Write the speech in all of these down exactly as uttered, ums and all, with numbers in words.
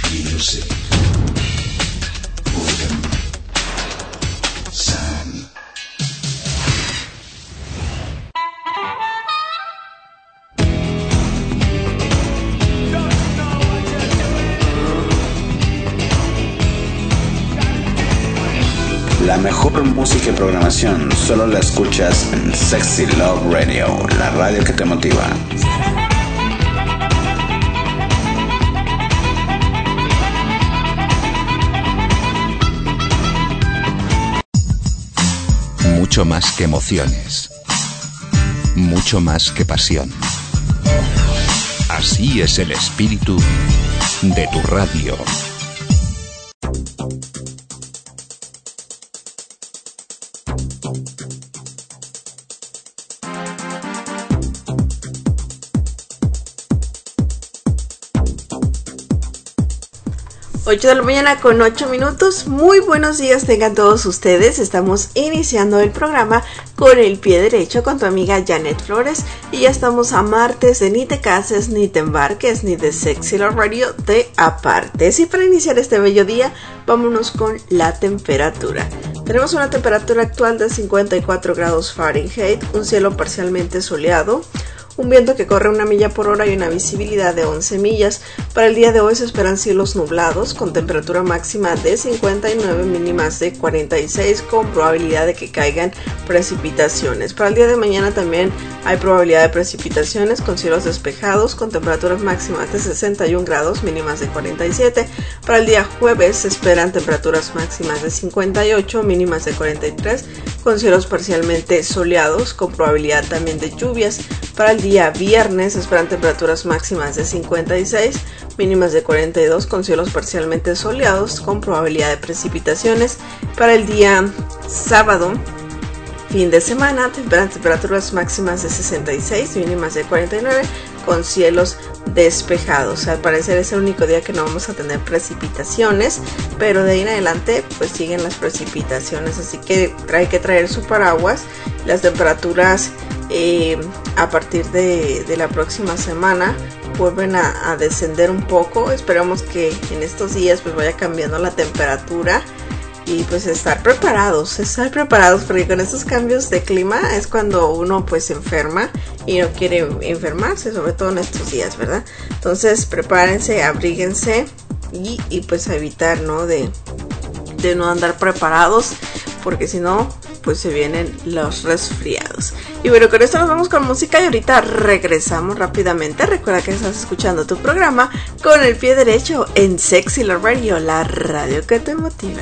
Music. William Sam. La mejor música y programación solo la escuchas en Sexy Love Radio, la radio que te motiva. Mucho más que emociones, mucho más que pasión. Así es el espíritu de tu radio. ocho de la mañana con ocho minutos. Muy buenos días tengan todos ustedes. Estamos iniciando el programa con el pie derecho con tu amiga Janet Flores. Y ya estamos a martes de Ni te cases, ni te embarques, ni de Sexy Love Radio de apartes. Y para iniciar este bello día, vámonos con la temperatura. Tenemos una temperatura actual de cincuenta y cuatro grados Fahrenheit, un cielo parcialmente soleado, un viento que corre una milla por hora y una visibilidad de once millas. Para el día de hoy se esperan cielos nublados con temperatura máxima de cincuenta y nueve, mínimas de cuarenta y seis, con probabilidad de que caigan precipitaciones. Para el día de mañana también hay probabilidad de precipitaciones con cielos despejados con temperaturas máximas de sesenta y un grados, mínimas de cuarenta y siete. Para el día jueves se esperan temperaturas máximas de cincuenta y ocho, mínimas de cuarenta y tres, con cielos parcialmente soleados con probabilidad también de lluvias. Para el día viernes se esperan temperaturas máximas de cincuenta y seis, mínimas de cuarenta y dos, con cielos parcialmente soleados con probabilidad de precipitaciones. Para el día sábado, fin de semana, esperan temperaturas máximas de sesenta y seis, mínimas de cuarenta y nueve, con cielos despejados. Al parecer es el único día que no vamos a tener precipitaciones, pero de ahí en adelante pues siguen las precipitaciones, así que hay que traer su paraguas. Las temperaturas eh, a partir de, de la próxima semana vuelven a, a descender un poco. Esperamos que en estos días pues vaya cambiando la temperatura y pues estar preparados, estar preparados porque con estos cambios de clima es cuando uno pues se enferma y no quiere enfermarse, sobre todo en estos días, ¿verdad? Entonces prepárense, abríguense y, y pues a evitar, ¿no? De, de no andar preparados, porque si no pues se vienen los resfriados. Y bueno, con esto nos vamos con música y ahorita regresamos rápidamente. Recuerda que estás escuchando tu programa con el pie derecho en Sexy Love Radio, la radio que te motiva.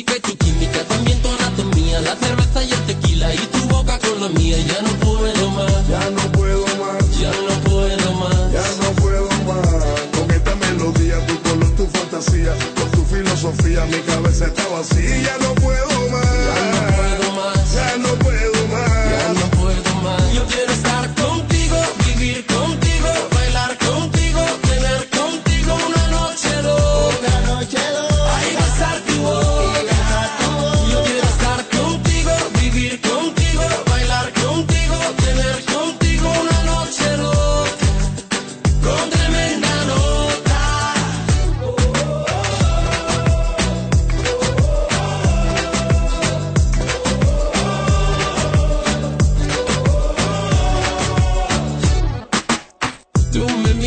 La cerveza y el tequila y tu boca con la mía, ya no puedo más.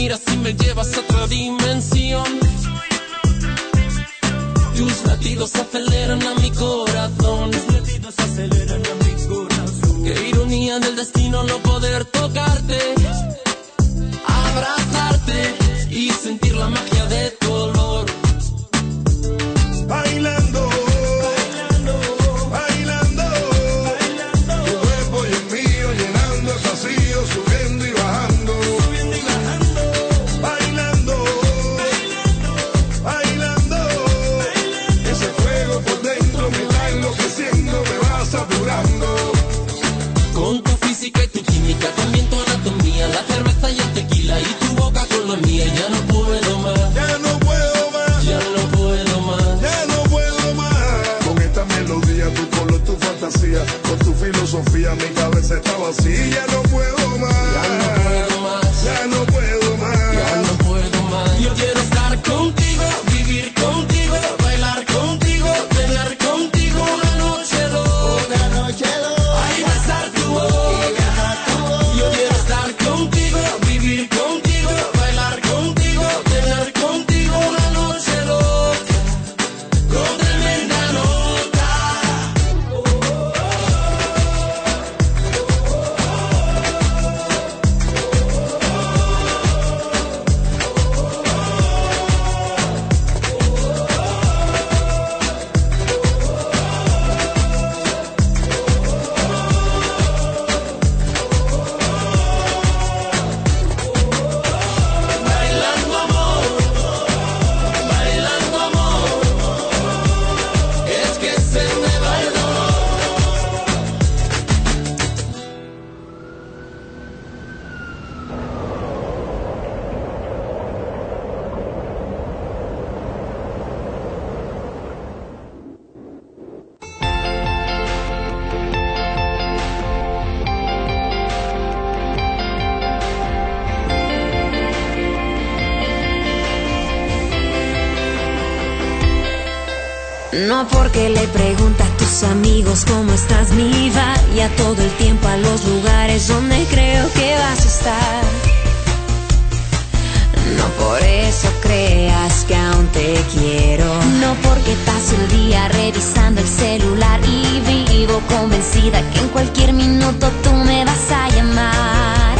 miras y me llevas a otra dimensión. Tus latidos aceleran a mi corazón. Tus latidos aceleran a mi corazón. Qué ironía del destino no poder tocarte, abrazarte y sentir la magia de tu olor. Bailando, bailando, bailando, bailando. Tu cuerpo y el mío llenando el vacío, subiendo y bajando, subiendo y bajando. Bailando, bailando, bailando, bailando. Ese fuego por dentro me está enloqueciendo, me va saturando. Con tu física y tu química, también tu anatomía, la cerveza y el tequila y tu boca con la mía. Ya no puedo más, ya no puedo más, ya no puedo más, ya no puedo más. Con esta melodía, tu color, tu fantasía, con tu filosofía, mi cabeza está vacía. Ya no puedo más, ya no puedo más, ya no puedo más, ya no puedo más. Yo quiero estar contigo, vivir contigo, bailar contigo, tener contigo una noche loca, una noche loca. Ay, besar tu boca, yo quiero estar contigo, vivir contigo, bailar contigo, tener contigo una noche loca, con tremenda nota. Bailando amor, bailando amor, es que se me va el dolor. No porque le pregunta a tus amigos cómo estás, ni vaya todo el tiempo a los lugares donde creo que vas a estar. No por eso creas que aún te quiero. No porque paso el día revisando el celular y vivo convencida que en cualquier minuto tú me vas a llamar.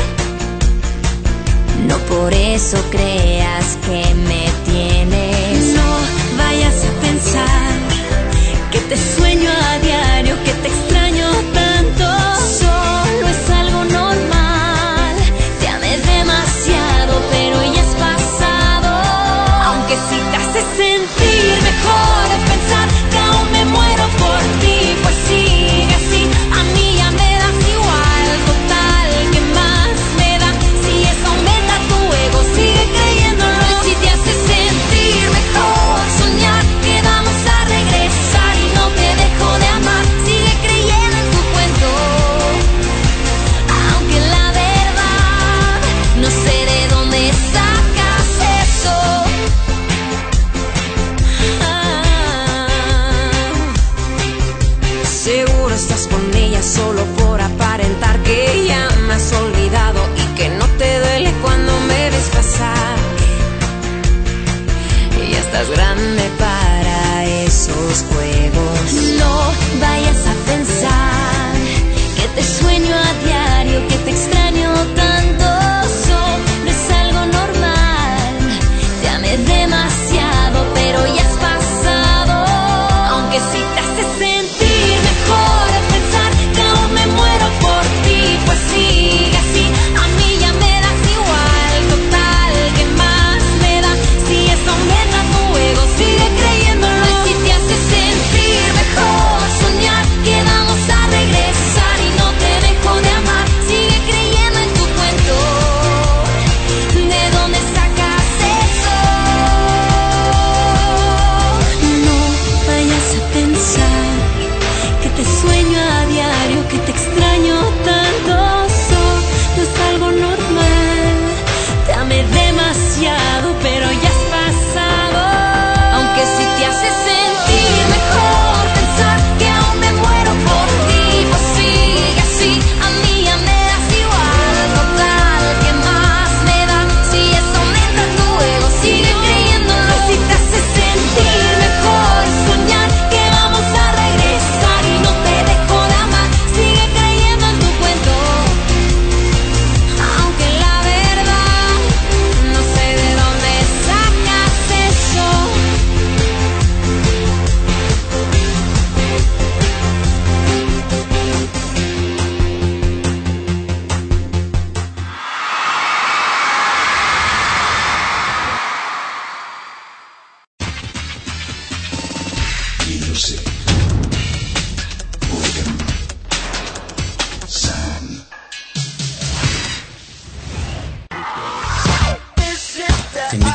No por eso creas que me tienes. No vayas a pensar que te sueño a diario, que te extraño tanto. Solo es algo normal. Te amé demasiado, pero ya es pasado. Aunque si te hace sentir mejor es pensar que aún me muero por ti, pues sigue así. A mí ya me das igual, total, ¿qué más me da? Si eso aumenta tu ego, sigue creyéndolo. Y si te hace sentir mejor soñar que vamos a regresar y no te dejo de amar, sigue creyendo en tu cuento. Aunque la verdad no sé de dónde sacas eso. Ah, seguro estás con ella solo por aparentar que ya me has olvidado y que no te duele cuando me ves pasar. Ya estás grande para esos juegos. No vayas a pensar que te sueño a diario, que te extraño tanto. Solo es algo normal. Te amé demasiado, pero ya es pasado. Aunque si te hace sentir mejor es pensar que aún me muero por ti,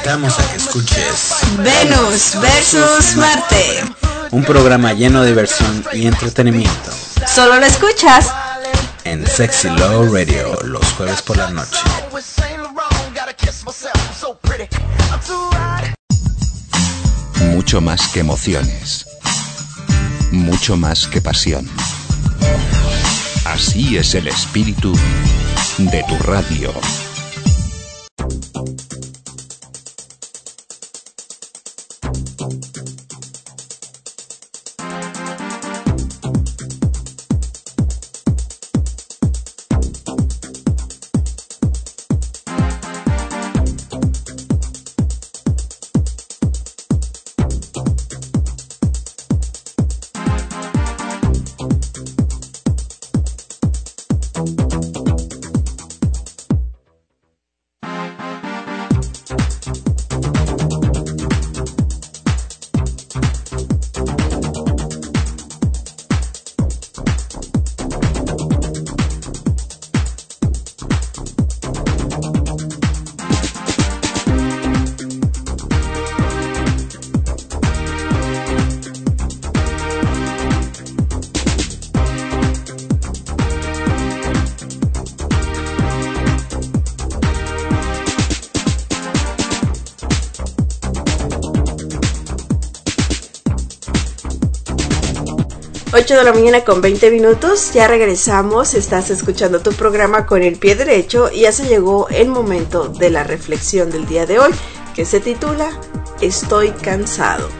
invitamos a que escuches Venus versus Marte. Un programa lleno de diversión y entretenimiento. Solo lo escuchas en Sexy Love Radio los jueves por la noche. Mucho más que emociones. Mucho más que pasión. Así es el espíritu de tu radio. ocho de la mañana con veinte minutos, ya regresamos, estás escuchando tu programa Con el Pie Derecho y ya se llegó el momento de la reflexión del día de hoy, que se titula Estoy cansado.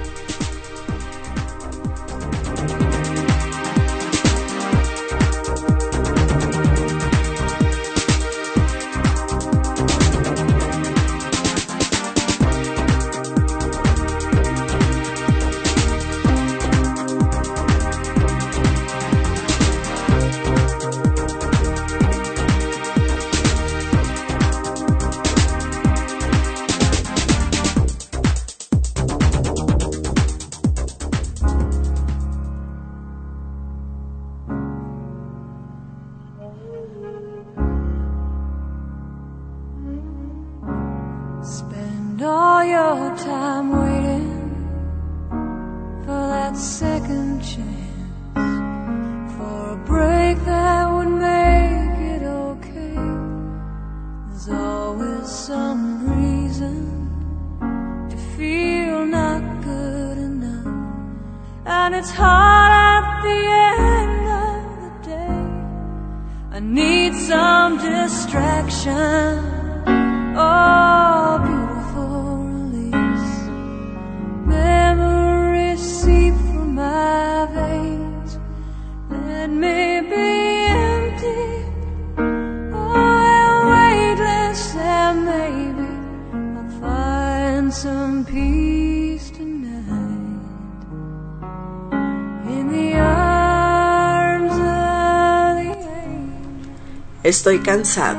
Estoy cansado.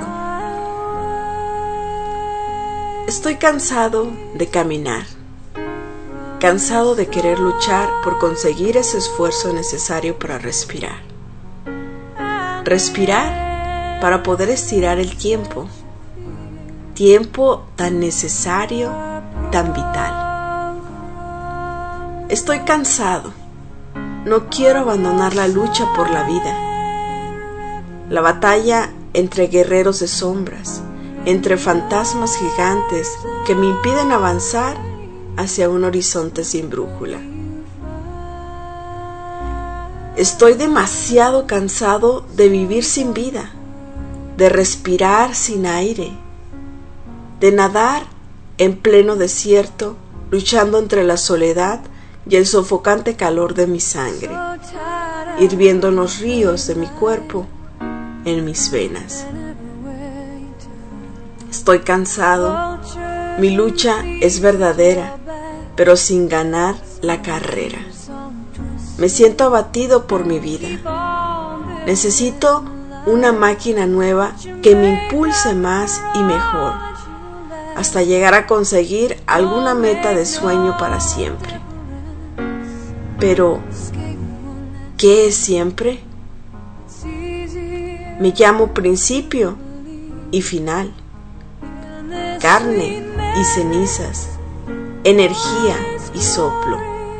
Estoy cansado de caminar, cansado de querer luchar por conseguir ese esfuerzo necesario para respirar. Respirar para poder estirar el tiempo, tiempo tan necesario, tan vital. Estoy cansado, no quiero abandonar la lucha por la vida. La batalla entre guerreros de sombras, entre fantasmas gigantes que me impiden avanzar hacia un horizonte sin brújula. Estoy demasiado cansado de vivir sin vida, de respirar sin aire, de nadar en pleno desierto, luchando entre la soledad y el sofocante calor de mi sangre, hirviendo en los ríos de mi cuerpo, en mis venas. Estoy cansado, mi lucha es verdadera, pero sin ganar la carrera. Me siento abatido por mi vida. Necesito una máquina nueva que me impulse más y mejor, hasta llegar a conseguir alguna meta de sueño para siempre. Pero, ¿qué es siempre? Me llamo principio y final, carne y cenizas, energía y soplo.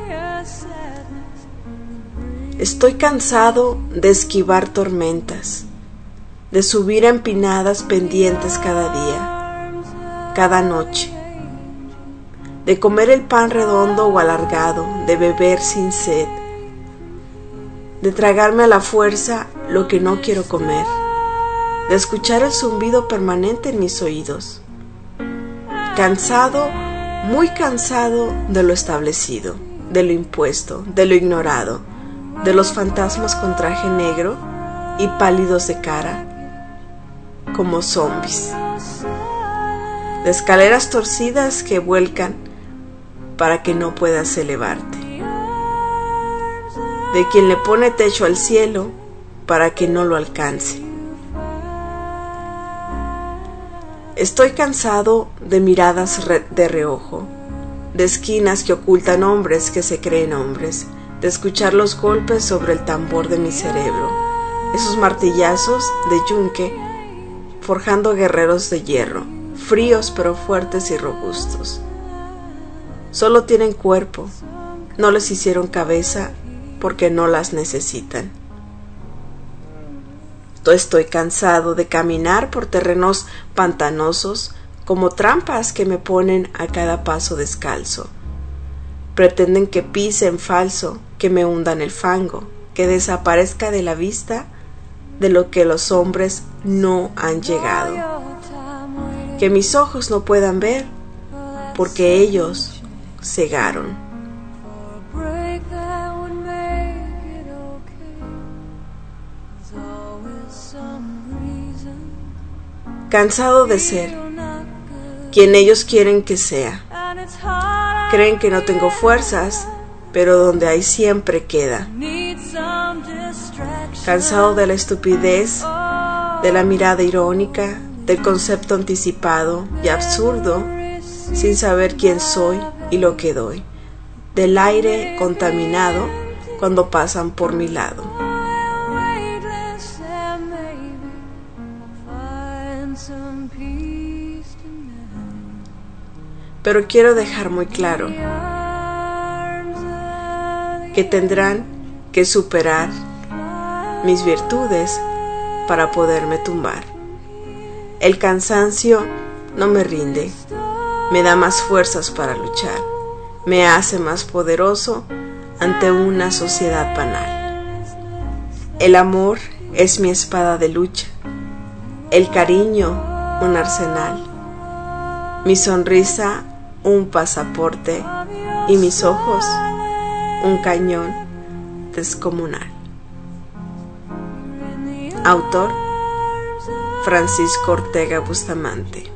Estoy cansado de esquivar tormentas, de subir a empinadas pendientes cada día, cada noche, de comer el pan redondo o alargado, de beber sin sed, de tragarme a la fuerza lo que no quiero comer, de escuchar el zumbido permanente en mis oídos. Cansado, muy cansado de lo establecido, de lo impuesto, de lo ignorado, de los fantasmas con traje negro y pálidos de cara, como zombies, de escaleras torcidas que vuelcan para que no puedas elevarte, de quien le pone techo al cielo para que no lo alcance. Estoy cansado de miradas re- de reojo, de esquinas que ocultan hombres que se creen hombres, de escuchar los golpes sobre el tambor de mi cerebro, esos martillazos de yunque forjando guerreros de hierro, fríos pero fuertes y robustos. Solo tienen cuerpo, no les hicieron cabeza porque no las necesitan. Estoy cansado de caminar por terrenos pantanosos como trampas que me ponen a cada paso descalzo. Pretenden que pise en falso, que me hunda en el fango, que desaparezca de la vista de lo que los hombres no han llegado, que mis ojos no puedan ver porque ellos cegaron. Cansado de ser quien ellos quieren que sea. Creen que no tengo fuerzas, pero donde hay siempre queda. Cansado de la estupidez, de la mirada irónica, del concepto anticipado y absurdo, sin saber quién soy y lo que doy, del aire contaminado cuando pasan por mi lado. Pero quiero dejar muy claro que tendrán que superar mis virtudes para poderme tumbar. El cansancio no me rinde, me da más fuerzas para luchar, me hace más poderoso ante una sociedad banal. El amor es mi espada de lucha, el cariño un arsenal, mi sonrisa un pasaporte y mis ojos un cañón descomunal. Autor Francisco Ortega Bustamante.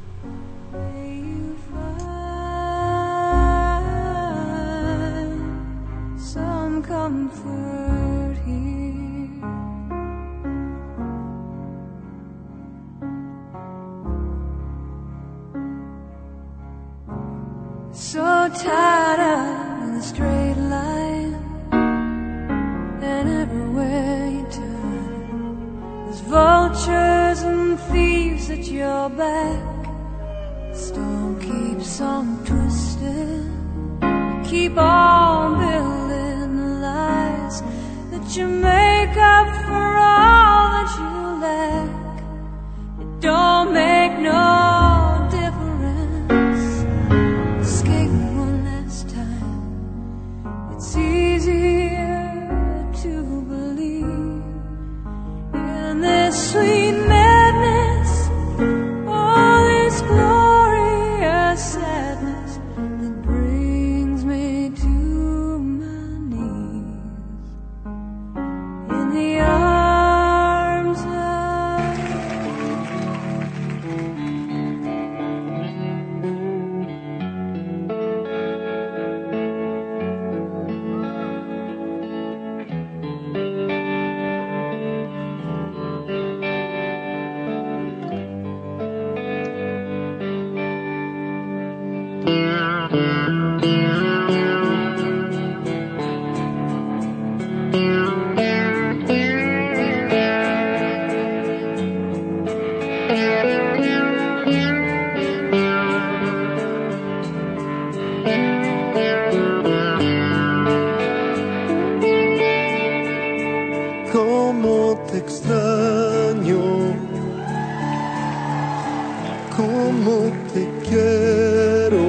So tired of the straight line, and everywhere you turn, there's vultures and thieves at your back. The storm keeps on twisting, keep on building lies that you make up for all that you lack. It don't make no difference. Escape one last time. It's easier to believe in this sweet madness, all this glorious sadness that brings me to my knees in the arms of como te quiero.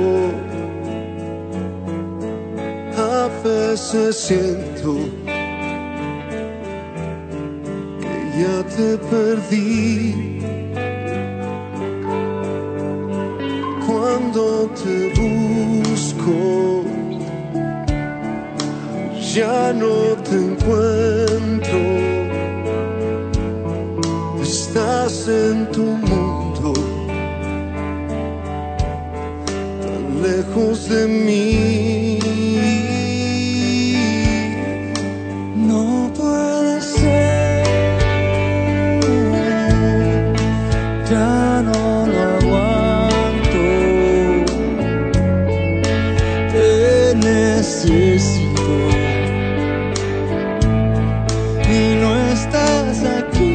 A veces siento que ya te perdí. Cuando te busco, ya no te encuentro. Estás en tu mundo, tan lejos de mí. No puede ser, ya no lo aguanto. Te necesito y no estás aquí.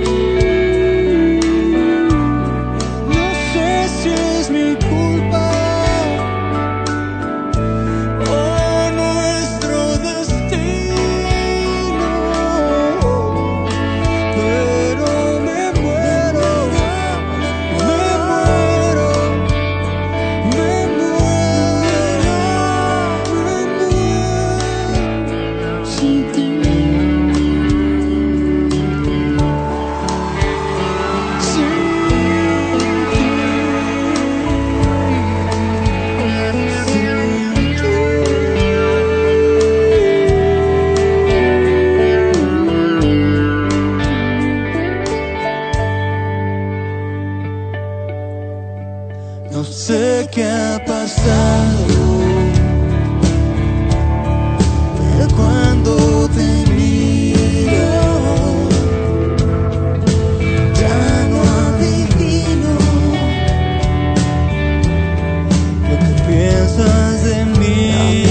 No sé qué ha pasado de cuando te miro. Ya no adivino lo que piensas de mí.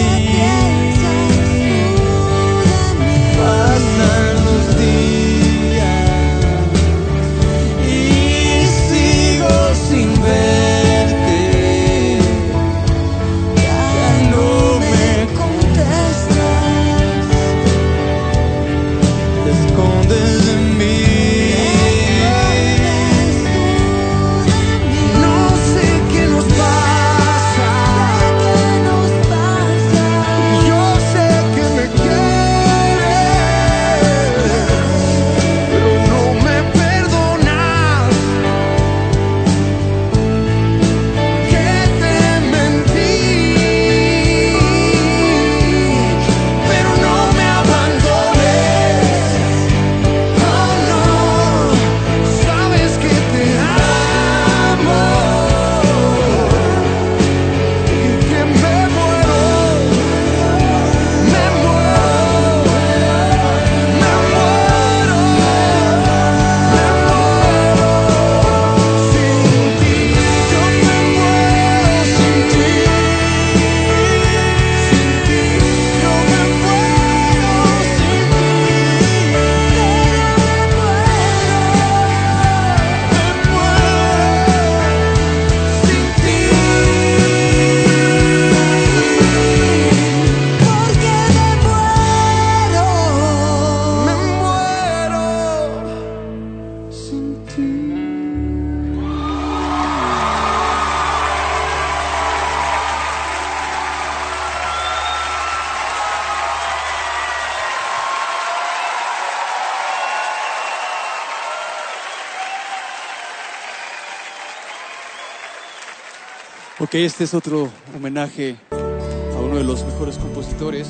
Pasan los días y sigo sin ver. Ok, este es otro homenaje a uno de los mejores compositores.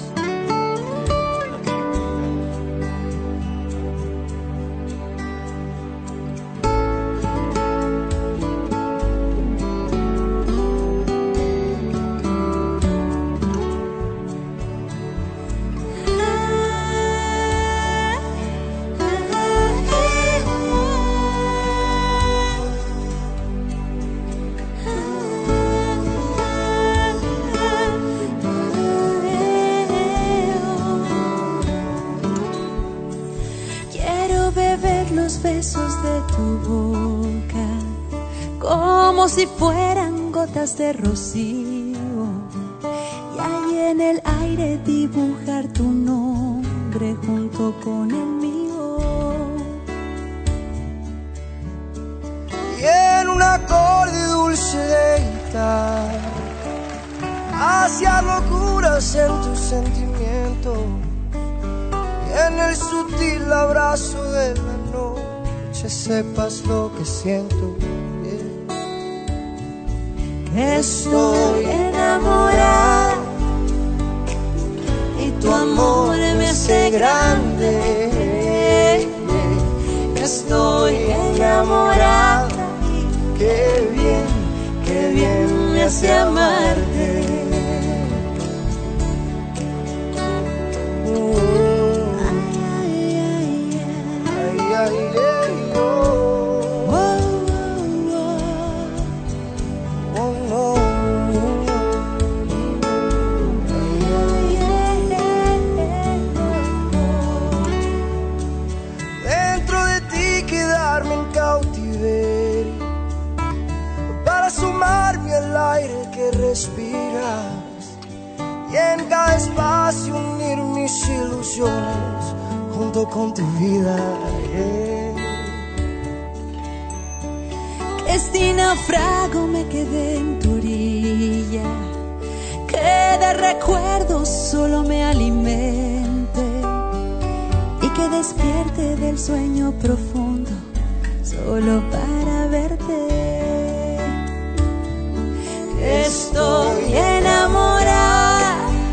Si fueran gotas de rocío y ahí en el aire dibujar tu nombre junto con el mío. Y en un acorde dulce pasar hacia locuras en tu sentimiento y en el sutil abrazo de la noche sepas lo que siento. Que estoy enamorada y tu amor me hace grande. Que estoy enamorada y qué bien, qué bien me hace amarte. Respiras y en cada espacio unir mis ilusiones junto con tu vida. Yeah. Este naufrago me quedé en tu orilla, que de recuerdos solo me alimente y que despierte del sueño profundo solo para verte. Estoy enamorada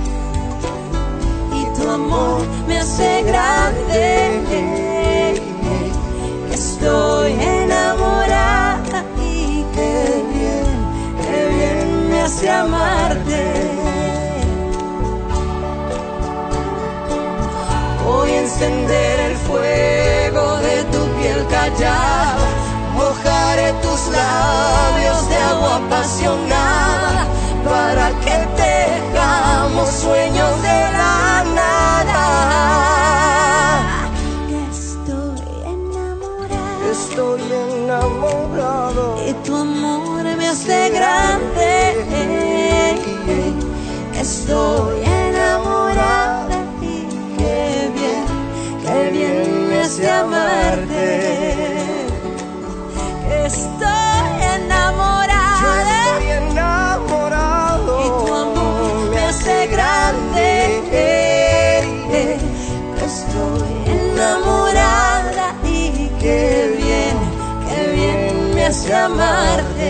y tu amor me hace grande. Estoy enamorada y qué bien, qué bien me hace amarte. Voy a encender el fuego de tu piel callada, mojaré tus labios de agua apasionada para que tengamos sueños de la nada. Estoy enamorado, estoy enamorado y tu amor me hace grande. Estoy enamorada y qué bien, qué bien me hace amarte. Estoy enamorada, yo estoy enamorado y tu amor me hace grande. Estoy enamorada y qué bien, qué bien me hace amarte.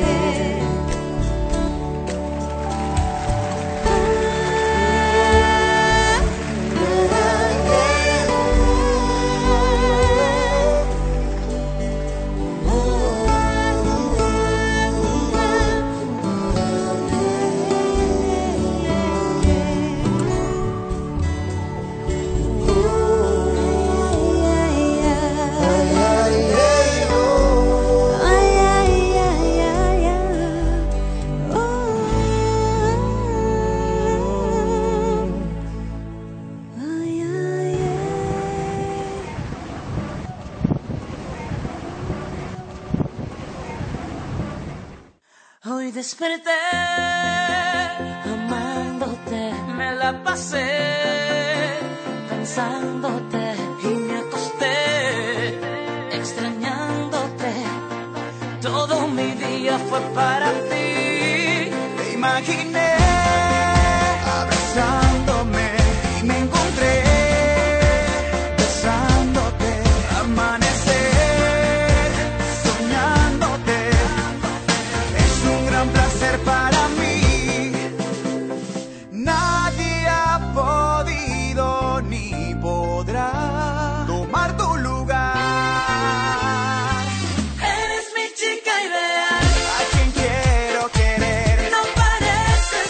Hoy desperté amándote, me la pasé pensándote y me acosté extrañándote. Todo mi día fue para ti. Te imaginé abrazándome y me encontré besándote, amanecer soñándote. Es un gran placer para mí. Nadie ha podido ni podrá tomar tu lugar. Eres mi chica ideal, a quien quiero querer. no pareces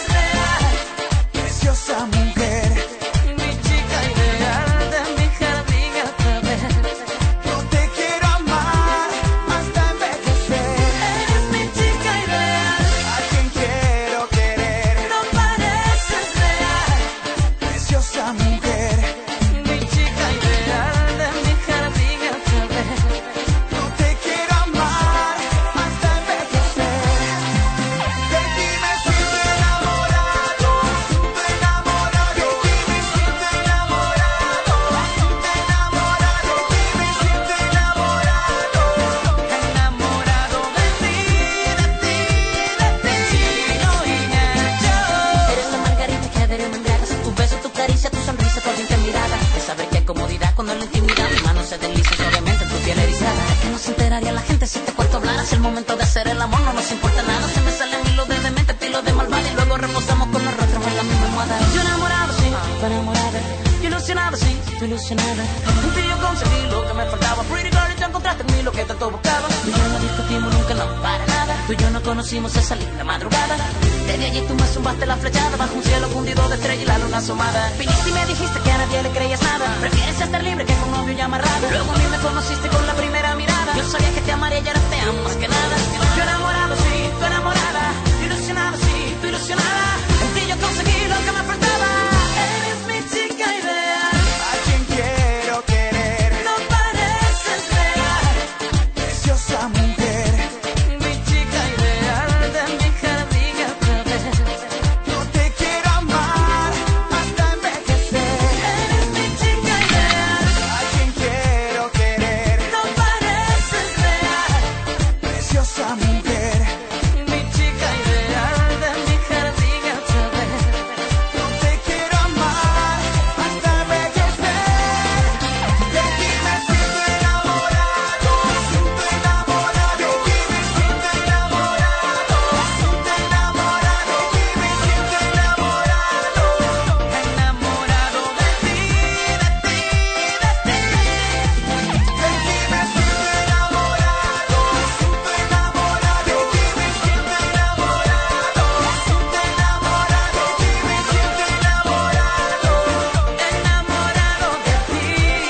el momento de hacer el amor, no nos importa nada. Se me salen hilos de demente, estilo de malvada, y luego reposamos con los rostros en la misma almohada. Yo enamorado, sí, tú enamorada. Yo ilusionado, sí, tú ilusionada. En ti yo conseguí lo que me faltaba. Pretty girl, y tú encontraste en mí lo que tanto buscaba. Tú y yo no discutimos nunca, no, para nada. Tú y yo no conocimos esa linda madrugada. Desde allí tú me zumbaste la flechada bajo un cielo fundido de estrella y la luna asomada. Viniste y me dijiste que a nadie le creías nada. Prefieres estar libre que con novio y amarrado. Luego a mí me conociste con la primera mirada. Yo sabía que te amaría y ahora te amo más que nada. Yo enamorado, sí, tú enamorada. Ilusionado, sí, tú ilusionada. En ti yo conseguí lo que me faltaba. Eres mi chica ideal. A quien quiero querer. No pareces real. Preciosa mujer. Mi chica ideal de mi jardín otra vez. Yo te quiero amar hasta envejecer. Eres mi chica ideal. A quien quiero querer. No pareces real. Preciosa mujer. Mi chica ideal de mi jardín otra vez. Yo te quiero amar hasta envejecer. De ti me siento enamorado. Siento enamorado. De ti me siento enamorado. Siento enamorado. De ti me siento enamorado. Enamorado de ti, de ti, de ti. De ti me siento enamorado. Siento enamorado. De ti me siento enamorado. Siento enamorado. De ti me siento enamorado. Enamorado de ti.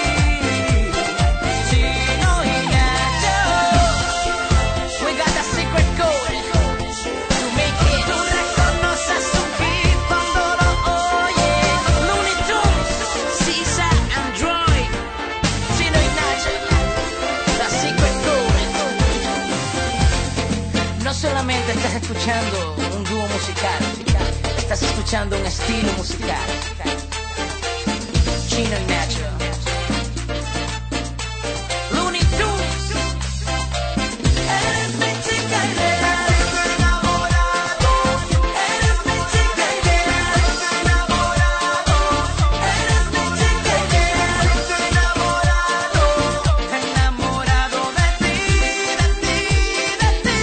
Chino y Nacho. We got the secret code to make it. Tú reconoces un hit cuando lo oyes. Looney Tunes, Sisa, Android. Chino y Nacho. The secret code. No solamente estás escuchando un dúo musical, estás escuchando un estilo musical. Chino y Nacho. Looney Tunes. Eres mi chica ideal. Eres mi chica ideal. Eres mi chica ideal. Enamorado de ti, de ti, de ti.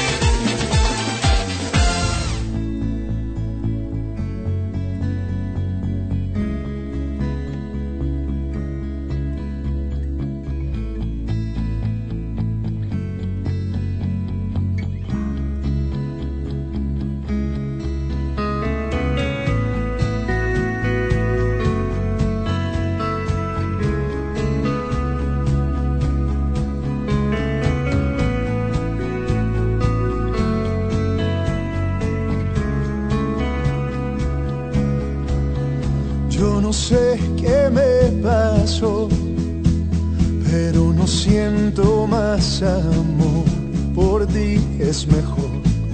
Yo no sé qué me pasó, pero no siento más amor por ti. Es mejor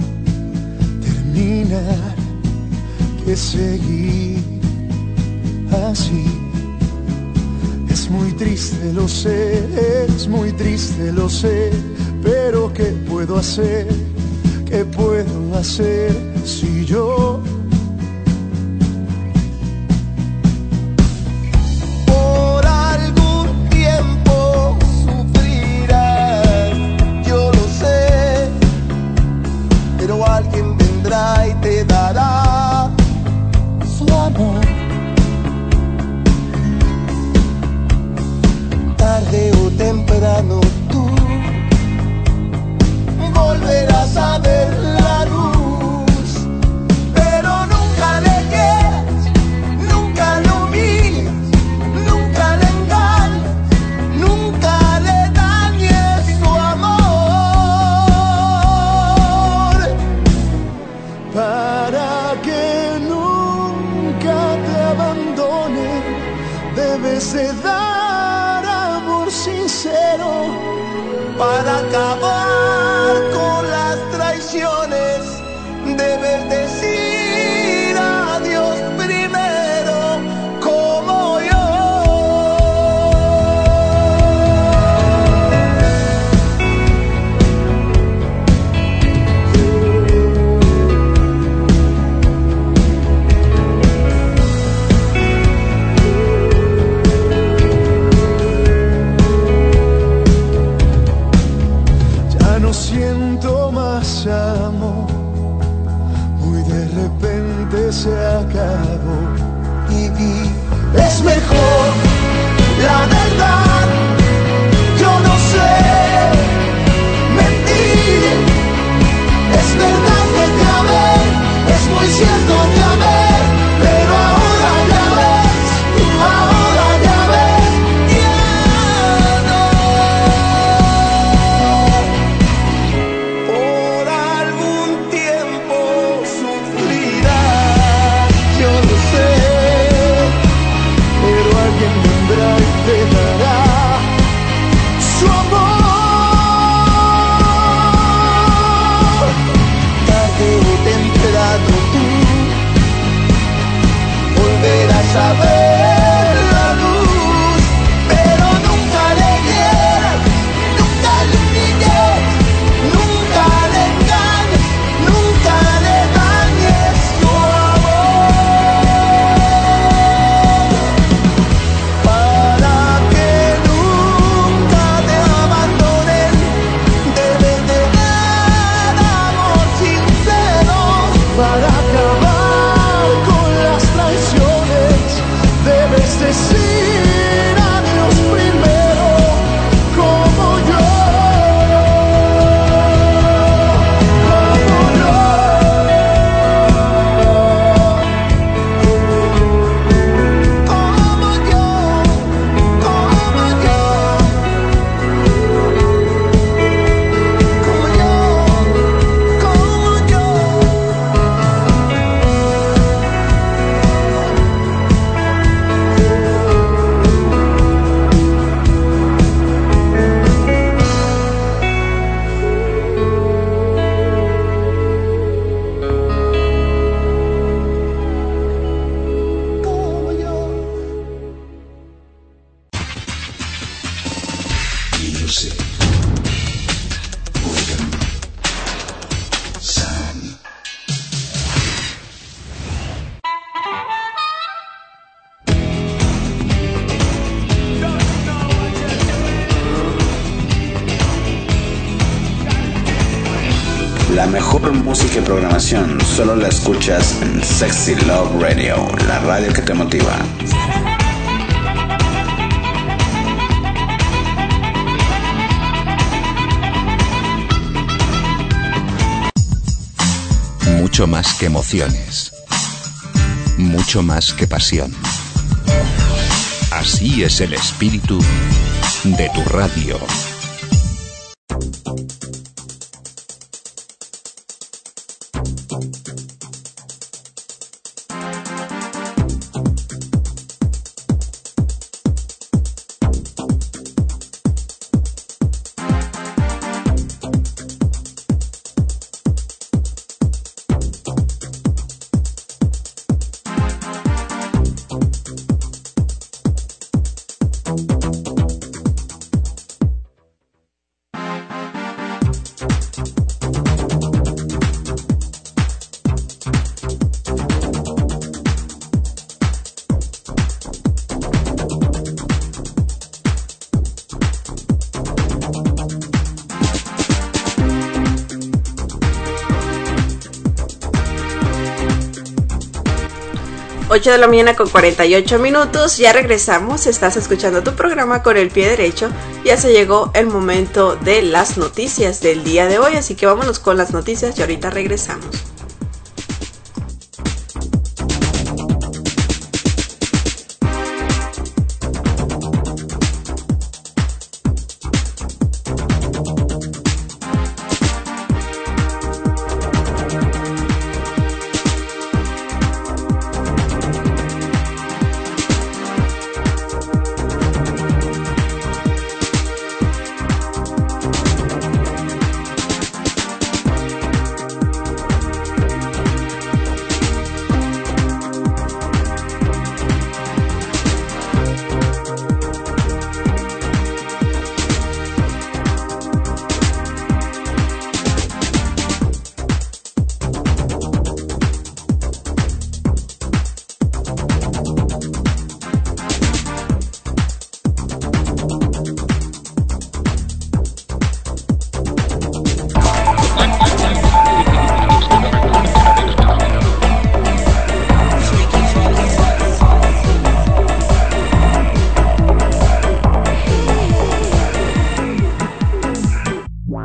terminar que seguir así. Es muy triste, lo sé, es muy triste, lo sé, pero ¿qué puedo hacer? ¿Qué puedo hacer si yo Por algún tiempo sufrirás, yo lo sé, pero alguien vendrá y te dará su amor. Tarde o temprano tú volverás a ver la luz, pero nunca le quieras, nunca lo mires, nunca le engañes, nunca le dañes su amor, para que nunca te abandone, debes de dar amor sincero para acabar con las traiciones. Debes decir adiós primero, como yo. amor, muy de repente se acabó. Y vi, es mejor, la verdad, yo no sé mentir. Es verdad que te amé, es muy cierto que amé, pero ahora ya ves, ahora ya ves, ya no. Por algún tiempo sufrirás, yo lo sé, pero alguien vendrá y te dará su amor. Tarde o temprano tú volverás a ver la luz, pero nunca le hieras, nunca le humilles, nunca le engañes, nunca le dañes tu amor, para que nunca te abandonen. Debes de dar amor sincero para acabar con las traiciones. Debes decir adiós primero, como yo, como yo, como yo, como yo, como yo, como yo. Music. Rhythm. Sound. La mejor música y programación solo la escuchas en Sexy Love Radio, la radio que te motiva. Mucho más que emociones. Mucho más que pasión. Así es el espíritu de tu radio. ocho de la mañana con cuarenta y ocho minutos, ya regresamos, estás escuchando tu programa Con el Pie Derecho, ya se llegó el momento de las noticias del día de hoy, así que vámonos con las noticias y ahorita regresamos.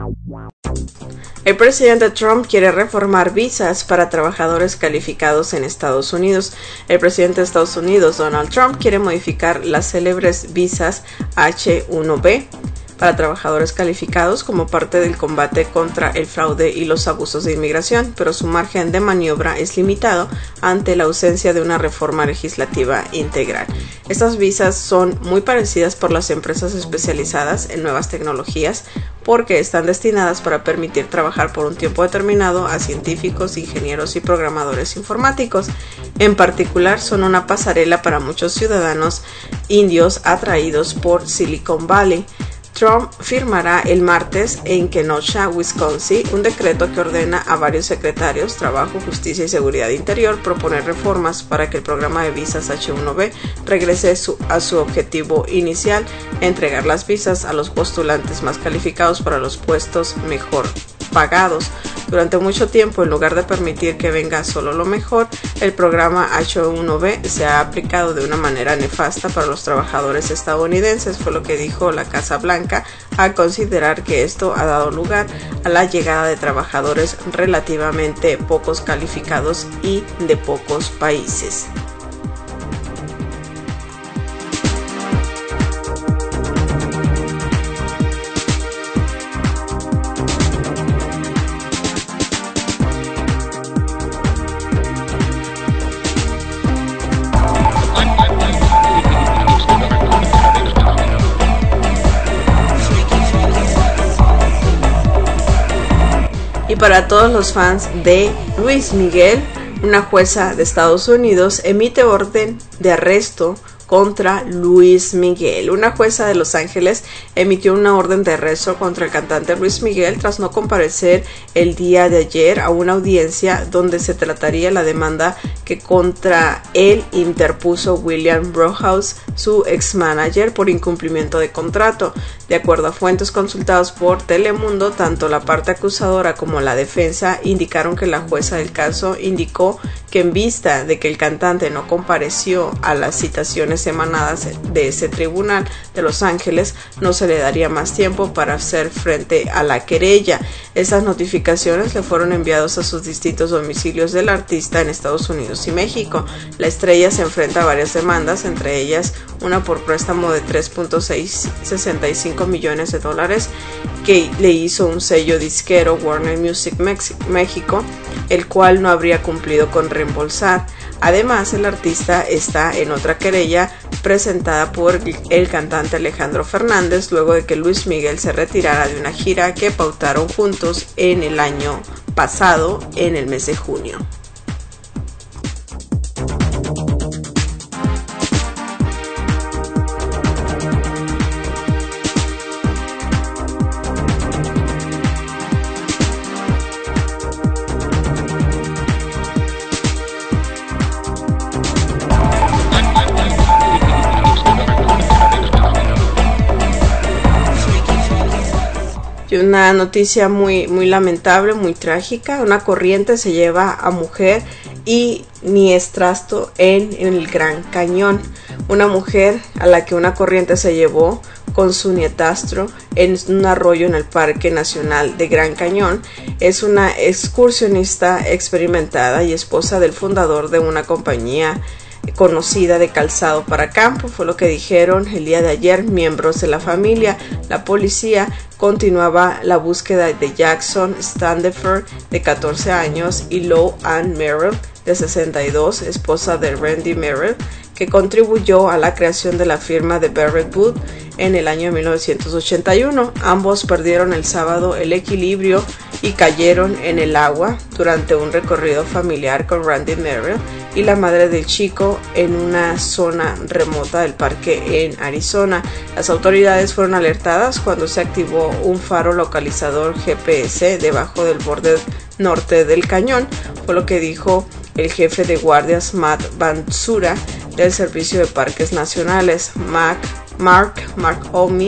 El presidente Trump quiere reformar visas para trabajadores calificados en Estados Unidos. El presidente de Estados Unidos, Donald Trump, quiere modificar las célebres visas H uno B para trabajadores calificados como parte del combate contra el fraude y los abusos de inmigración, pero su margen de maniobra es limitado ante la ausencia de una reforma legislativa integral. Estas visas son muy parecidas por las empresas especializadas en nuevas tecnologías porque están destinadas para permitir trabajar por un tiempo determinado a científicos, ingenieros y programadores informáticos. En particular, son una pasarela para muchos ciudadanos indios atraídos por Silicon Valley. Trump firmará el martes en Kenosha, Wisconsin, un decreto que ordena a varios secretarios, Trabajo, Justicia y Seguridad Interior, proponer reformas para que el programa de visas H uno B regrese su, a su objetivo inicial, entregar las visas a los postulantes más calificados para los puestos mejor pagados. Durante mucho tiempo, en lugar de permitir que venga solo lo mejor, el programa H uno B se ha aplicado de una manera nefasta para los trabajadores estadounidenses, fue lo que dijo la Casa Blanca, al considerar que esto ha dado lugar a la llegada de trabajadores relativamente pocos calificados y de pocos países. Y para todos los fans de Luis Miguel, una jueza de Estados Unidos emite orden de arresto contra Luis Miguel. Una jueza de Los Ángeles emitió una orden de arresto contra el cantante Luis Miguel tras no comparecer el día de ayer a una audiencia donde se trataría la demanda que contra él interpuso William Brohouse, su ex manager, por incumplimiento de contrato. De acuerdo a fuentes consultadas por Telemundo, tanto la parte acusadora como la defensa indicaron que la jueza del caso indicó que en vista de que el cantante no compareció a las citaciones emanadas de ese tribunal de Los Ángeles, no se le daría más tiempo para hacer frente a la querella. Esas notificaciones le fueron enviadas a sus distintos domicilios del artista en Estados Unidos y México. La estrella se enfrenta a varias demandas, entre ellas una por préstamo de tres punto sesenta y cinco millones de dólares que le hizo un sello disquero, Warner Music México, el cual no habría cumplido con reembolsar. Además, el artista está en otra querella presentada por el cantante Alejandro Fernández luego de que Luis Miguel se retirara de una gira que pautaron juntos en el año pasado, en el mes de junio. Y una noticia muy, muy lamentable, muy trágica. Una corriente se lleva a mujer y niestrasto en, en el Gran Cañón. Una mujer a la que una corriente se llevó con su nietastro en un arroyo en el Parque Nacional de Gran Cañón. Es una excursionista experimentada y esposa del fundador de una compañía conocida de calzado para campo, fue lo que dijeron el día de ayer miembros de la familia. La policía continuaba la búsqueda de Jackson Standifer, de catorce años, y Lou Ann Merrill, de sesenta y dos, esposa de Randy Merrill, que contribuyó a la creación de la firma de Barrett Wood en el año mil novecientos ochenta y uno. Ambos perdieron el sábado el equilibrio y cayeron en el agua durante un recorrido familiar con Randy Merrill y la madre del chico en una zona remota del parque en Arizona. Las autoridades fueron alertadas cuando se activó un faro localizador G P S debajo del borde norte del cañón, fue lo que dijo el jefe de guardias Matt Bansura del Servicio de Parques Nacionales. Mac, Mark McHolme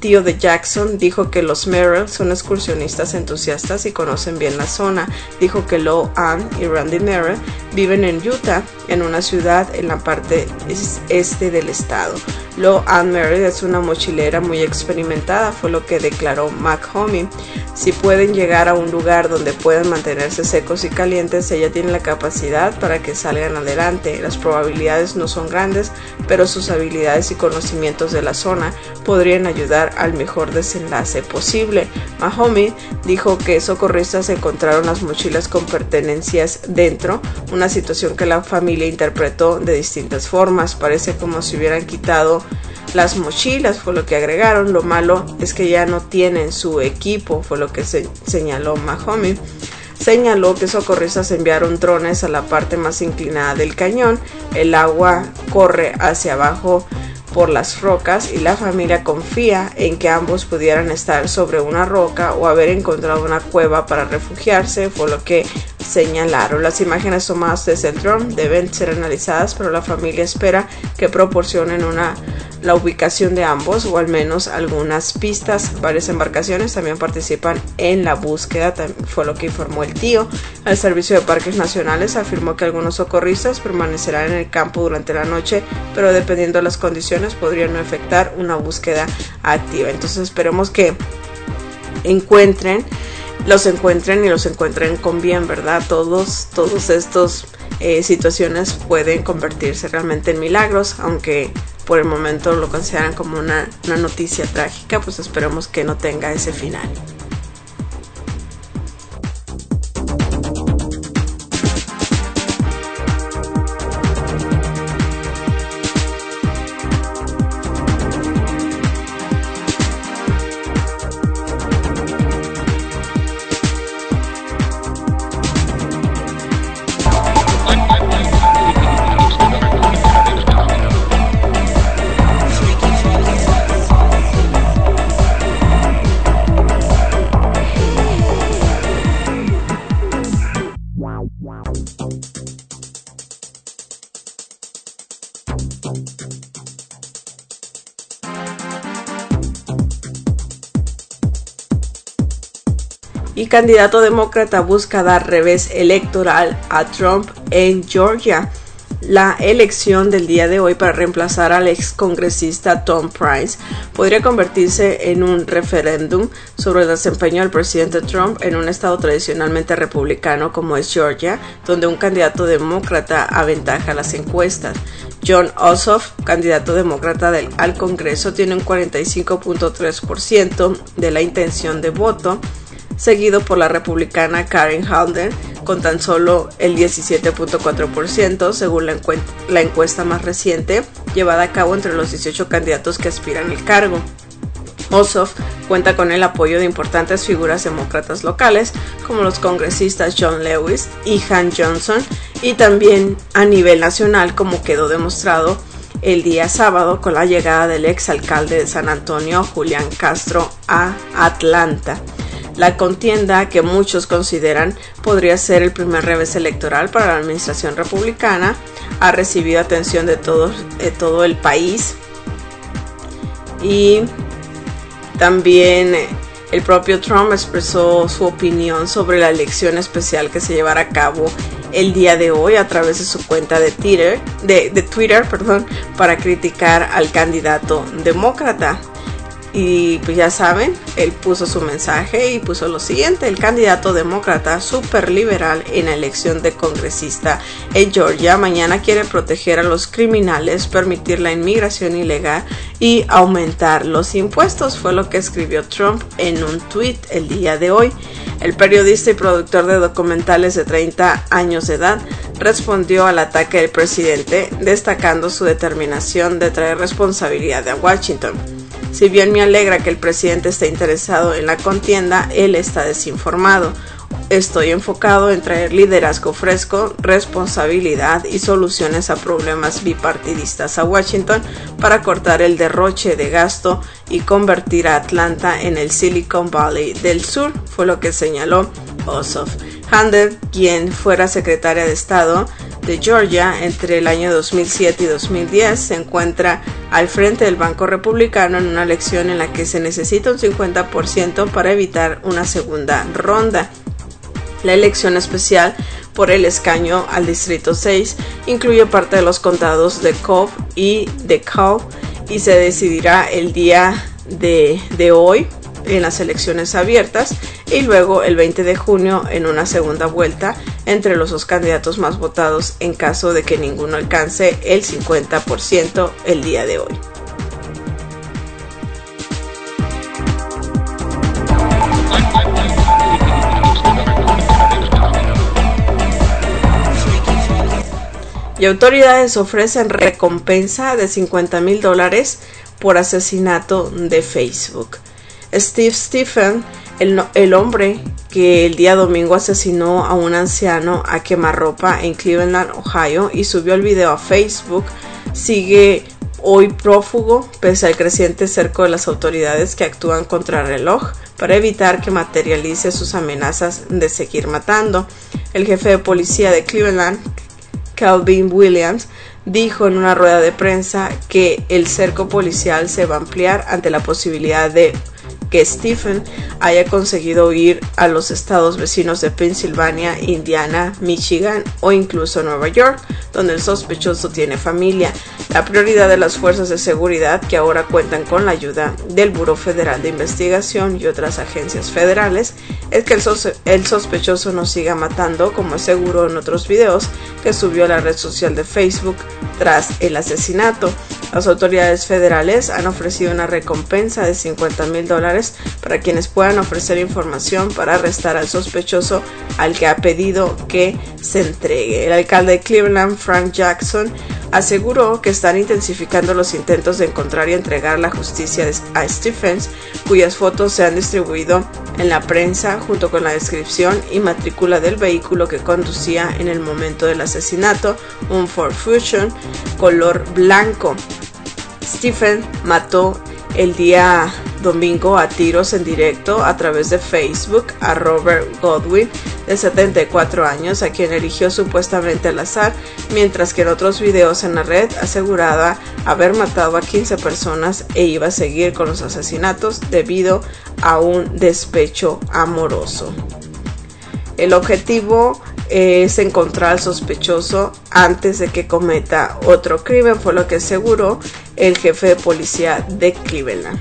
tío de Jackson, dijo que los Merrill son excursionistas entusiastas y conocen bien la zona. Dijo que Lo Ann y Randy Merrill viven en Utah, en una ciudad en la parte este del estado. Lo Ann Merrill es una mochilera muy experimentada, fue lo que declaró McHomie. Si pueden llegar a un lugar donde pueden mantenerse secos y calientes, ella tiene la capacidad para que salgan adelante. Las probabilidades no son grandes, pero sus habilidades y conocimientos de la zona podrían ayudar al mejor desenlace posible. McHomie dijo que socorristas encontraron las mochilas con pertenencias dentro, una situación que la familia interpretó de distintas formas. Parece como si hubieran quitado las mochilas, fue lo que agregaron. Lo malo es que ya no tienen su equipo, fue lo que se señaló McHomie. Señaló que socorristas enviaron drones a la parte más inclinada del cañón. El agua corre hacia abajo por las rocas y la familia confía en que ambos pudieran estar sobre una roca o haber encontrado una cueva para refugiarse, fue lo que señalaron. Las imágenes tomadas desde el dron deben ser analizadas, pero la familia espera que proporcionen una la ubicación de ambos o al menos algunas pistas. Varias embarcaciones también participan en la búsqueda, fue lo que informó el tío. El Servicio de Parques Nacionales afirmó que algunos socorristas permanecerán en el campo durante la noche, pero dependiendo de las condiciones podrían no efectuar una búsqueda activa. Entonces esperemos que encuentren, los encuentren y los encuentren con bien, ¿verdad? Todos, todos estos eh, situaciones pueden convertirse realmente en milagros, aunque por el momento lo consideran como una, una noticia trágica, pues esperemos que no tenga ese final. Y candidato demócrata busca dar revés electoral a Trump en Georgia. La elección del día de hoy para reemplazar al excongresista Tom Price podría convertirse en un referéndum sobre el desempeño del presidente Trump en un estado tradicionalmente republicano como es Georgia, donde un candidato demócrata aventaja las encuestas. Jon Ossoff, candidato demócrata del, al Congreso, tiene un cuarenta y cinco punto tres por ciento de la intención de voto, seguido por la republicana Karen Halder con tan solo el diecisiete punto cuatro por ciento, según la, encu- la encuesta más reciente llevada a cabo entre los dieciocho candidatos que aspiran al cargo. Ossoff cuenta con el apoyo de importantes figuras demócratas locales como los congresistas John Lewis y Han Johnson, y también a nivel nacional, como quedó demostrado el día sábado con la llegada del exalcalde de San Antonio, Julián Castro, a Atlanta. La contienda, que muchos consideran podría ser el primer revés electoral para la administración republicana, ha recibido atención de todo, de todo el país, y también el propio Trump expresó su opinión sobre la elección especial que se llevará a cabo el día de hoy a través de su cuenta de Twitter, de, de Twitter, perdón, para criticar al candidato demócrata. Y pues ya saben, él puso su mensaje y puso lo siguiente: el candidato demócrata super liberal en la elección de congresista en Georgia mañana quiere proteger a los criminales, permitir la inmigración ilegal y aumentar los impuestos, fue lo que escribió Trump en un tweet el día de hoy. El periodista y productor de documentales de treinta años de edad respondió al ataque del presidente, destacando su determinación de traer responsabilidad a Washington. Si bien me alegra que el presidente esté interesado en la contienda, él está desinformado. Estoy enfocado en traer liderazgo fresco, responsabilidad y soluciones a problemas bipartidistas a Washington para cortar el derroche de gasto y convertir a Atlanta en el Silicon Valley del Sur, fue lo que señaló Ossoff. Handel, quien fuera secretaria de Estado de Georgia entre el año dos mil siete y dos mil diez, se encuentra al frente del Banco Republicano en una elección en la que se necesita un cincuenta por ciento para evitar una segunda ronda. La elección especial por el escaño al Distrito seis incluye parte de los condados de Cobb y de Cobb y se decidirá el día de, de hoy en las elecciones abiertas y luego el veinte de junio en una segunda vuelta entre los dos candidatos más votados en caso de que ninguno alcance el cincuenta por ciento el día de hoy. Y autoridades ofrecen recompensa de cincuenta mil dólares por asesinato de Facebook. Steve Stephen, el, el hombre que el día domingo asesinó a un anciano a quemarropa en Cleveland, Ohio, y subió el video a Facebook, sigue hoy prófugo pese al creciente cerco de las autoridades que actúan contra reloj para evitar que materialice sus amenazas de seguir matando. El jefe de policía de Cleveland, Calvin Williams, dijo en una rueda de prensa que el cerco policial se va a ampliar ante la posibilidad de que Stephen haya conseguido huir a los estados vecinos de Pensilvania, Indiana, Michigan o incluso Nueva York, donde el sospechoso tiene familia. La prioridad de las fuerzas de seguridad, que ahora cuentan con la ayuda del Buró Federal de Investigación y otras agencias federales, es que el, sos- el sospechoso no siga matando, como aseguró en otros videos que subió a la red social de Facebook tras el asesinato. Las autoridades federales han ofrecido una recompensa de cincuenta mil dólares para quienes puedan ofrecer información para arrestar al sospechoso, al que ha pedido que se entregue. El alcalde de Cleveland, Frank Jackson, aseguró que están intensificando los intentos de encontrar y entregar la justicia a Stephens, cuyas fotos se han distribuido en la prensa junto con la descripción y matrícula del vehículo que conducía en el momento del asesinato, un Ford Fusion color blanco. Stephen mató el día domingo a tiros en directo a través de Facebook a Robert Godwin, de setenta y cuatro años, a quien eligió supuestamente al azar, mientras que en otros videos en la red aseguraba haber matado a quince personas e iba a seguir con los asesinatos debido a un despecho amoroso. El objetivo es encontrar al sospechoso antes de que cometa otro crimen, fue lo que aseguró el jefe de policía de Cleveland.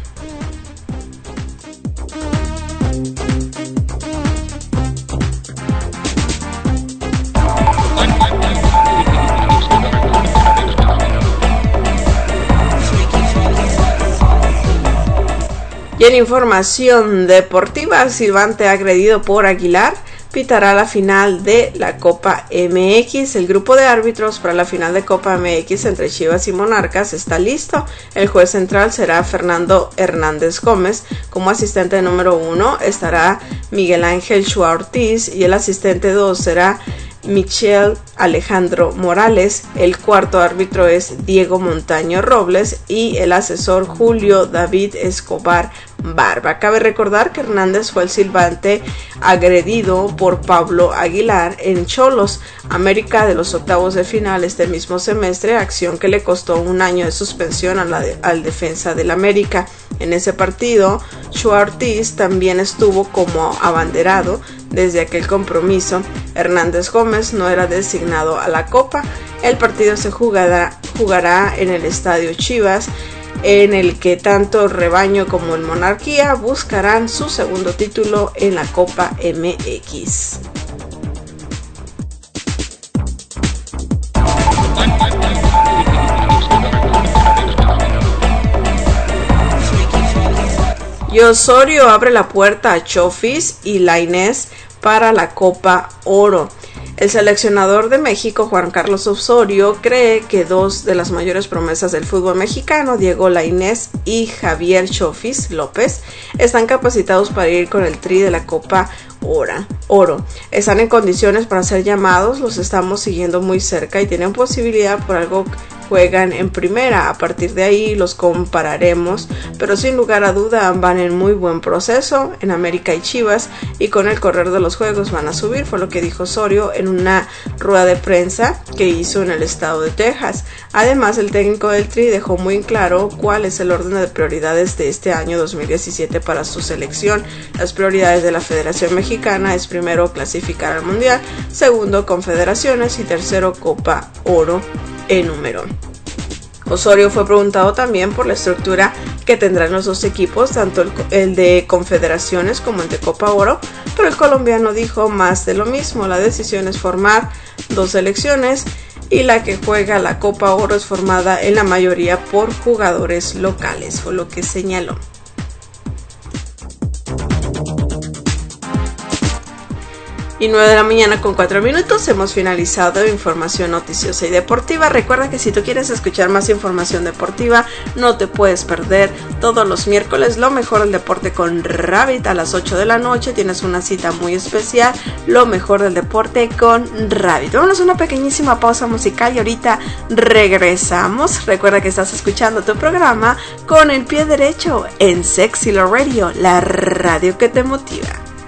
Y en información deportiva, Silvante agredido por Aguilar pitará la final de la Copa M X. El grupo de árbitros para la final de Copa M X entre Chivas y Monarcas está listo. El juez central será Fernando Hernández Gómez. Como asistente número uno estará Miguel Ángel Chua Ortiz y el asistente dos será Michel Alejandro Morales. El cuarto árbitro es Diego Montaño Robles y el asesor Julio David Escobar Barba. Cabe recordar que Hernández fue el silbante agredido por Pablo Aguilar en Xolos, América, de los octavos de final este mismo semestre, acción que le costó un año de suspensión a la de, al defensa del América. En ese partido, Chua Ortiz también estuvo como abanderado. Desde aquel compromiso, Hernández Gómez no era designado a la Copa. El partido se jugará, jugará en el Estadio Chivas, en el que tanto el Rebaño como el Monarquía buscarán su segundo título en la Copa M X. Y Osorio abre la puerta a Chofis y Lainez para la Copa Oro. El seleccionador de México, Juan Carlos Osorio, cree que dos de las mayores promesas del fútbol mexicano, Diego Lainez y Javier Chofis López, están capacitados para ir con el tri de la Copa Oro. Están en condiciones para ser llamados, los estamos siguiendo muy cerca y tienen posibilidad por algo juegan en primera. A partir de ahí los compararemos, pero sin lugar a duda van en muy buen proceso. En América y Chivas, y con el correr de los juegos van a subir, fue lo que dijo Osorio en una rueda de prensa que hizo en el estado de Texas. Además, el técnico del Tri dejó muy claro cuál es el orden de prioridades de este año dos mil diecisiete para su selección. Las prioridades de la Federación Mexicana es primero clasificar al Mundial, segundo Confederaciones y tercero Copa Oro en número. Osorio fue preguntado también por la estructura que tendrán los dos equipos, tanto el, el de Confederaciones como el de Copa Oro, pero el colombiano dijo más de lo mismo. La decisión es formar dos selecciones y la que juega la Copa Oro es formada en la mayoría por jugadores locales, fue lo que señaló. Y nueve de la mañana con cuatro minutos, hemos finalizado información noticiosa y deportiva. Recuerda que si tú quieres escuchar más información deportiva, no te puedes perder todos los miércoles lo mejor del deporte con Rabbit a las ocho de la noche. Tienes una cita muy especial, lo mejor del deporte con Rabbit. Vámonos a una pequeñísima pausa musical y ahorita regresamos. Recuerda que estás escuchando tu programa Con el Pie Derecho en Sexy Love Radio, la radio que te motiva.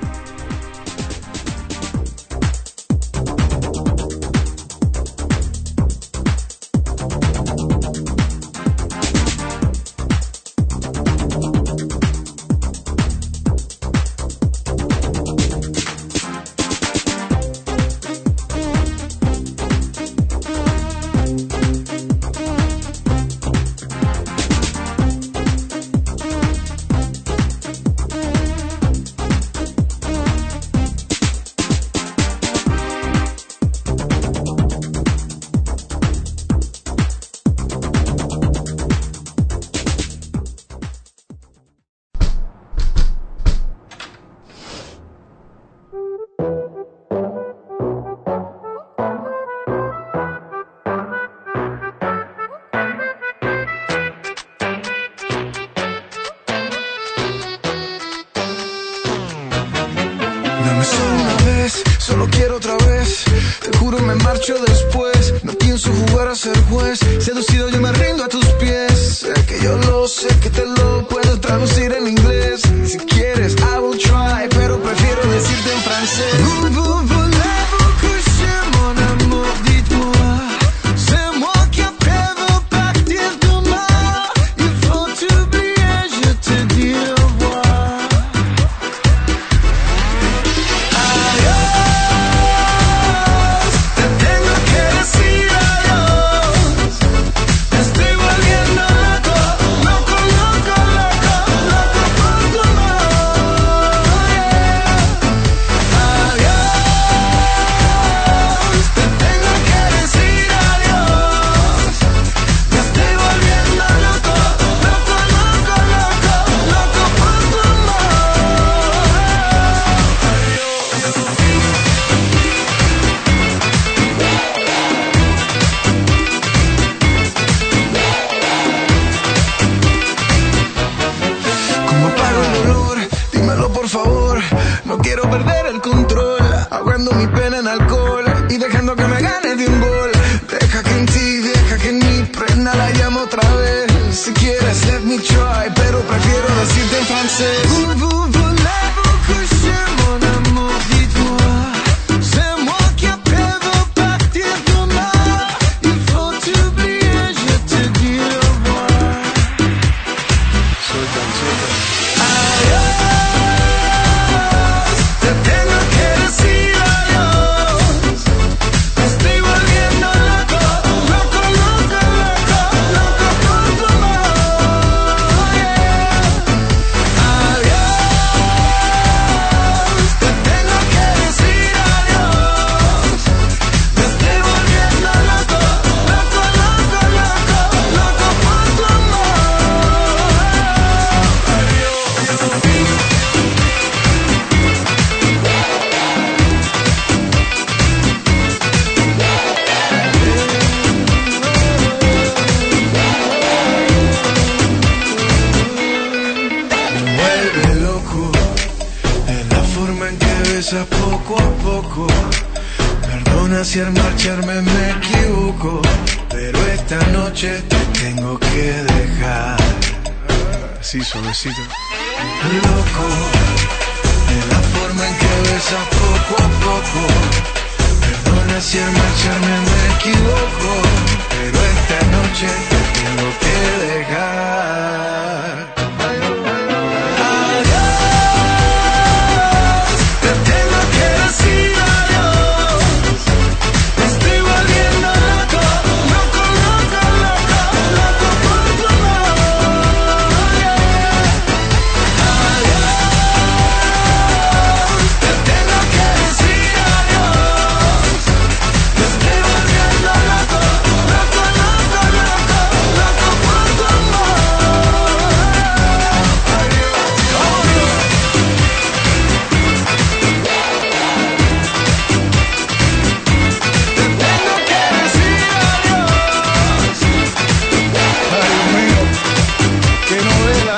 Dame solo una vez, solo quiero otra vez. Te juro me marcho después. No pienso jugar a ser juez. Seducido yo me rindo a tus pies. Sé que yo lo sé, que te lo puedo traducir en inglés. Si quieres, I will try, pero prefiero decirte en francés. Vous, vous, voulez-vous coucher mon amour, dites-moi. C'est moi qui appelle partir demain. Il faut t'oublier, je te dis au revoir. Poco a poco, perdona si al marcharme me equivoco, pero esta noche te tengo que dejar. Así suavecito. Loco, de la forma en que besas poco a poco. Perdona si al marcharme me equivoco, pero esta noche te tengo que dejar. Adiós, te tengo que decir adiós. Me estoy volviendo loco, loco, loco, loco, loco por tu amor. Adiós, te tengo que decir adiós. Me estoy volviendo loco, loco, loco, loco, loco por tu amor. Te tengo que decir adiós. Ay, Dios mío, qué novela.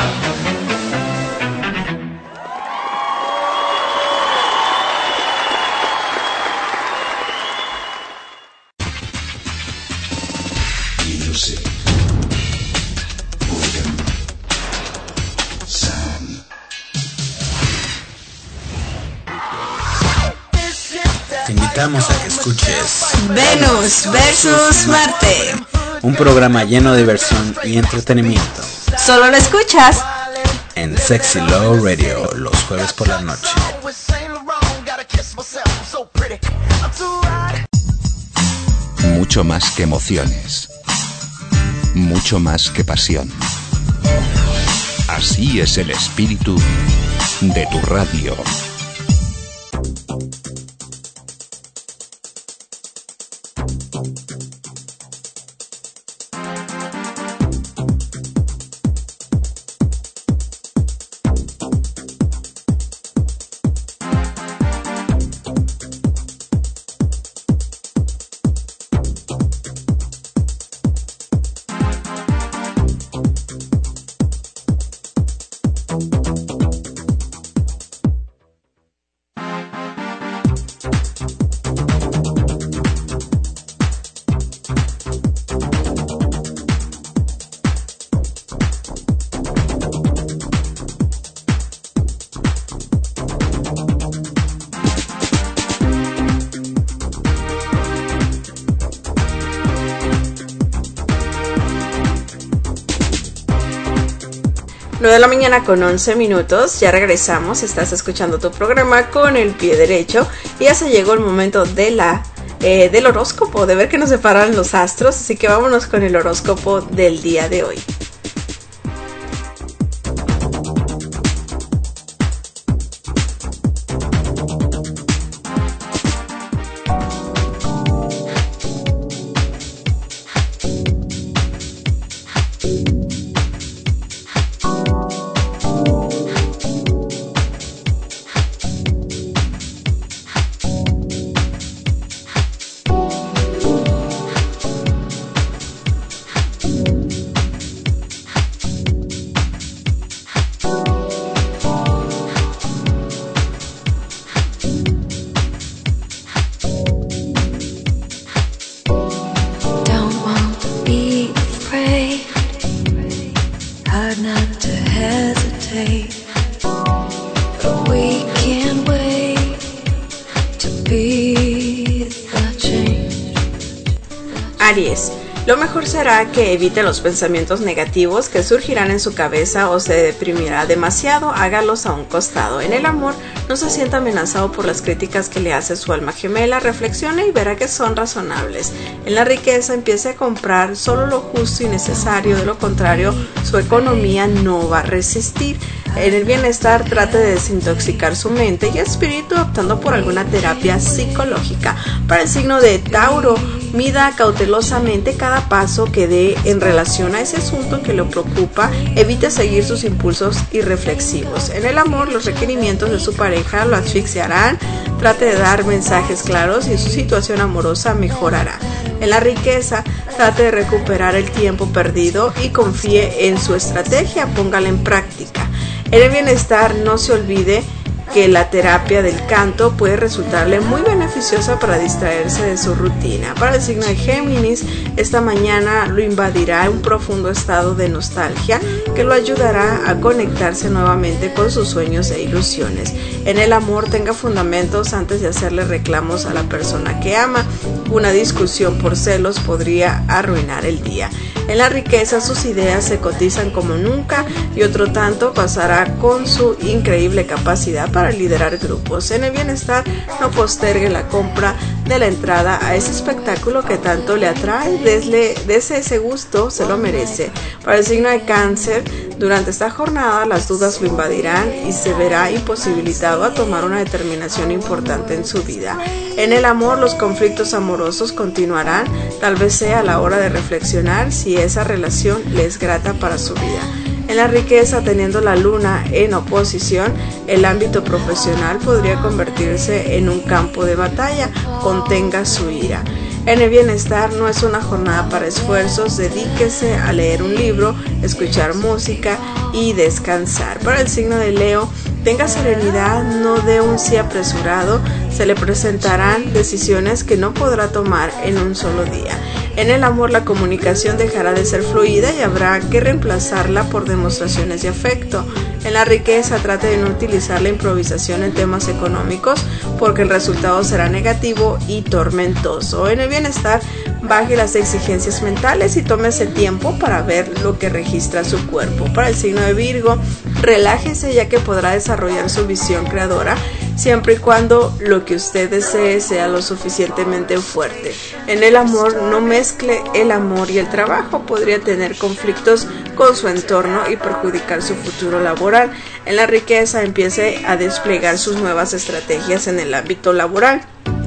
Music. Organ. Sound. Te invitamos a que escuches Venus versus Marte. un programa lleno de diversión y entretenimiento Solo lo escuchas en Sexy Love Radio los jueves por la noche. Mucho más que emociones. Mucho más que pasión. Así es el espíritu de tu radio. nueve de la mañana con once minutos, ya regresamos, estás escuchando tu programa con el pie derecho y ya se llegó el momento de la eh, del horóscopo, de ver que nos separan los astros, así que vámonos con el horóscopo del día de hoy. Aries, lo mejor será que evite los pensamientos negativos que surgirán en su cabeza o se deprimirá demasiado, hágalos a un costado. En el amor, no se sienta amenazado por las críticas que le hace su alma gemela, reflexione y verá que son razonables. En la riqueza, empiece a comprar solo lo justo y necesario, de lo contrario, su economía no va a resistir. En el bienestar, trate de desintoxicar su mente y espíritu optando por alguna terapia psicológica. Para el signo de Tauro, mida cautelosamente cada paso que dé en relación a ese asunto que lo preocupa, evite seguir sus impulsos irreflexivos. En el amor, los requerimientos de su pareja lo asfixiarán, trate de dar mensajes claros y su situación amorosa mejorará. En la riqueza, trate de recuperar el tiempo perdido y confíe en su estrategia, póngala en práctica. En el bienestar, no se olvide que la terapia del canto puede resultarle muy beneficiosa para distraerse de su rutina. Para el signo de Géminis, esta mañana lo invadirá un profundo estado de nostalgia que lo ayudará a conectarse nuevamente con sus sueños e ilusiones. En el amor, tenga fundamentos antes de hacerle reclamos a la persona que ama. Una discusión por celos podría arruinar el día. En la riqueza, sus ideas se cotizan como nunca y otro tanto pasará con su increíble capacidad para liderar grupos. En el bienestar, no postergue la compra de la entrada a ese espectáculo que tanto le atrae. Desle, dese ese gusto, se lo merece. Para el signo de Cáncer, durante esta jornada las dudas lo invadirán y se verá imposibilitado a tomar una determinación importante en su vida. En el amor, los conflictos amorosos continuarán, tal vez sea la hora de reflexionar si esa relación le es grata para su vida. En la riqueza, teniendo la luna en oposición, el ámbito profesional podría convertirse en un campo de batalla. Contenga su ira. En el bienestar, no es una jornada para esfuerzos, dedíquese a leer un libro, escuchar música y descansar. Para el signo de Leo, tenga serenidad, no dé un sí apresurado, se le presentarán decisiones que no podrá tomar en un solo día. En el amor, la comunicación dejará de ser fluida y habrá que reemplazarla por demostraciones de afecto. En la riqueza, trate de no utilizar la improvisación en temas económicos porque el resultado será negativo y tormentoso. En el bienestar, baje las exigencias mentales y tómese tiempo para ver lo que registra su cuerpo. Para el signo de Virgo, relájese ya que podrá desarrollar su visión creadora siempre y cuando lo que usted desee sea lo suficientemente fuerte. En el amor, no mezcle el amor y el trabajo, podría tener conflictos con su entorno y perjudicar su futuro laboral. En la riqueza, empiece a desplegar sus nuevas estrategias en el ámbito laboral.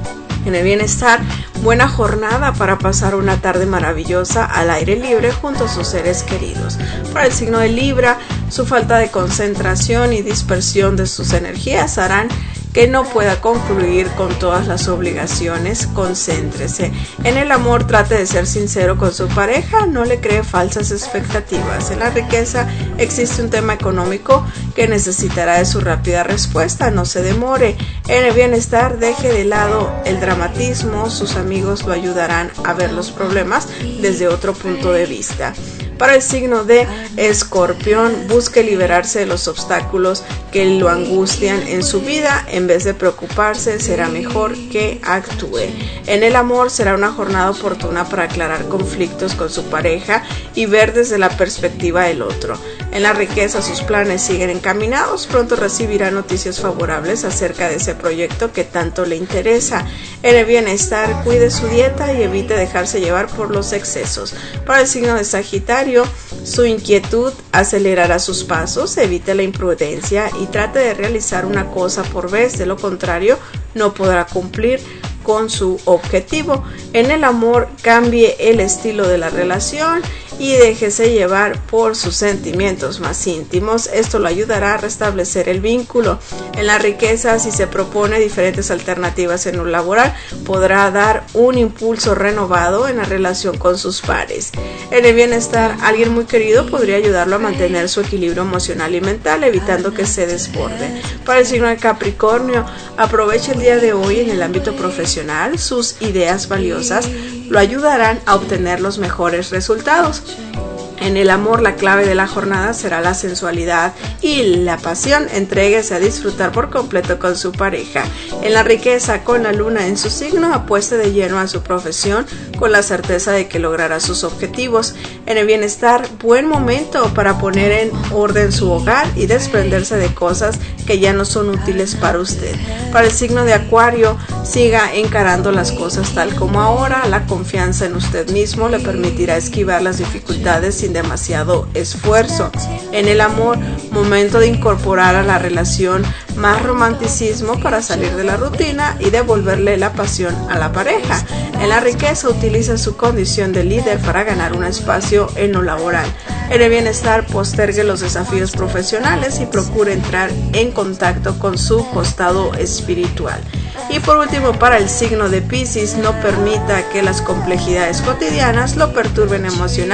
En el bienestar, buena jornada para pasar una tarde maravillosa al aire libre junto a sus seres queridos. Para el signo de Libra, su falta de concentración y dispersión de sus energías harán que no pueda concluir con todas las obligaciones. Concéntrese. En el amor, trate de ser sincero con su pareja, no le cree falsas expectativas. En la riqueza, existe un tema económico que necesitará de su rápida respuesta, no se demore. En el bienestar, deje de lado el dramatismo, sus amigos lo ayudarán a ver los problemas desde otro punto de vista. Para el signo de Escorpión, busque liberarse de los obstáculos que lo angustian en su vida. En vez de preocuparse, será mejor que actúe. En el amor, será una jornada oportuna para aclarar conflictos con su pareja y ver desde la perspectiva del otro. En la riqueza, sus planes siguen encaminados. Pronto recibirá noticias favorables acerca de ese proyecto que tanto le interesa. En el bienestar, cuide su dieta y evite dejarse llevar por los excesos. Para el signo de Sagitario, su inquietud acelerará sus pasos, evite la imprudencia y trate de realizar una cosa por vez, de lo contrario no podrá cumplir con su objetivo. En el amor, cambie el estilo de la relación y déjese llevar por sus sentimientos más íntimos. Esto lo ayudará a restablecer el vínculo. En la riqueza, si se propone diferentes alternativas en lo laboral, podrá dar un impulso renovado en la relación con sus pares. En el bienestar, alguien muy querido podría ayudarlo a mantener su equilibrio emocional y mental, evitando que se desborde. Para el signo de Capricornio, aproveche el día de hoy en el ámbito profesional. Sus ideas valiosas lo ayudarán a obtener los mejores resultados. En el amor, la clave de la jornada será la sensualidad y la pasión. Entréguese a disfrutar por completo con su pareja. En la riqueza, con la luna en su signo, apueste de lleno a su profesión con la certeza de que logrará sus objetivos. En el bienestar, buen momento para poner en orden su hogar y desprenderse de cosas que ya no son útiles para usted. Para el signo de Acuario, siga encarando las cosas tal como ahora. La confianza en usted mismo le permitirá esquivar las dificultades sin demasiado esfuerzo. En el amor, momento de incorporar a la relación más romanticismo para salir de la rutina y devolverle la pasión a la pareja. En la riqueza, utiliza su condición de líder para ganar un espacio en lo laboral. En el bienestar, postergue los desafíos profesionales y procure entrar en contacto con su costado espiritual. Y por último, para el signo de Piscis, no permita que las complejidades cotidianas lo perturben emocional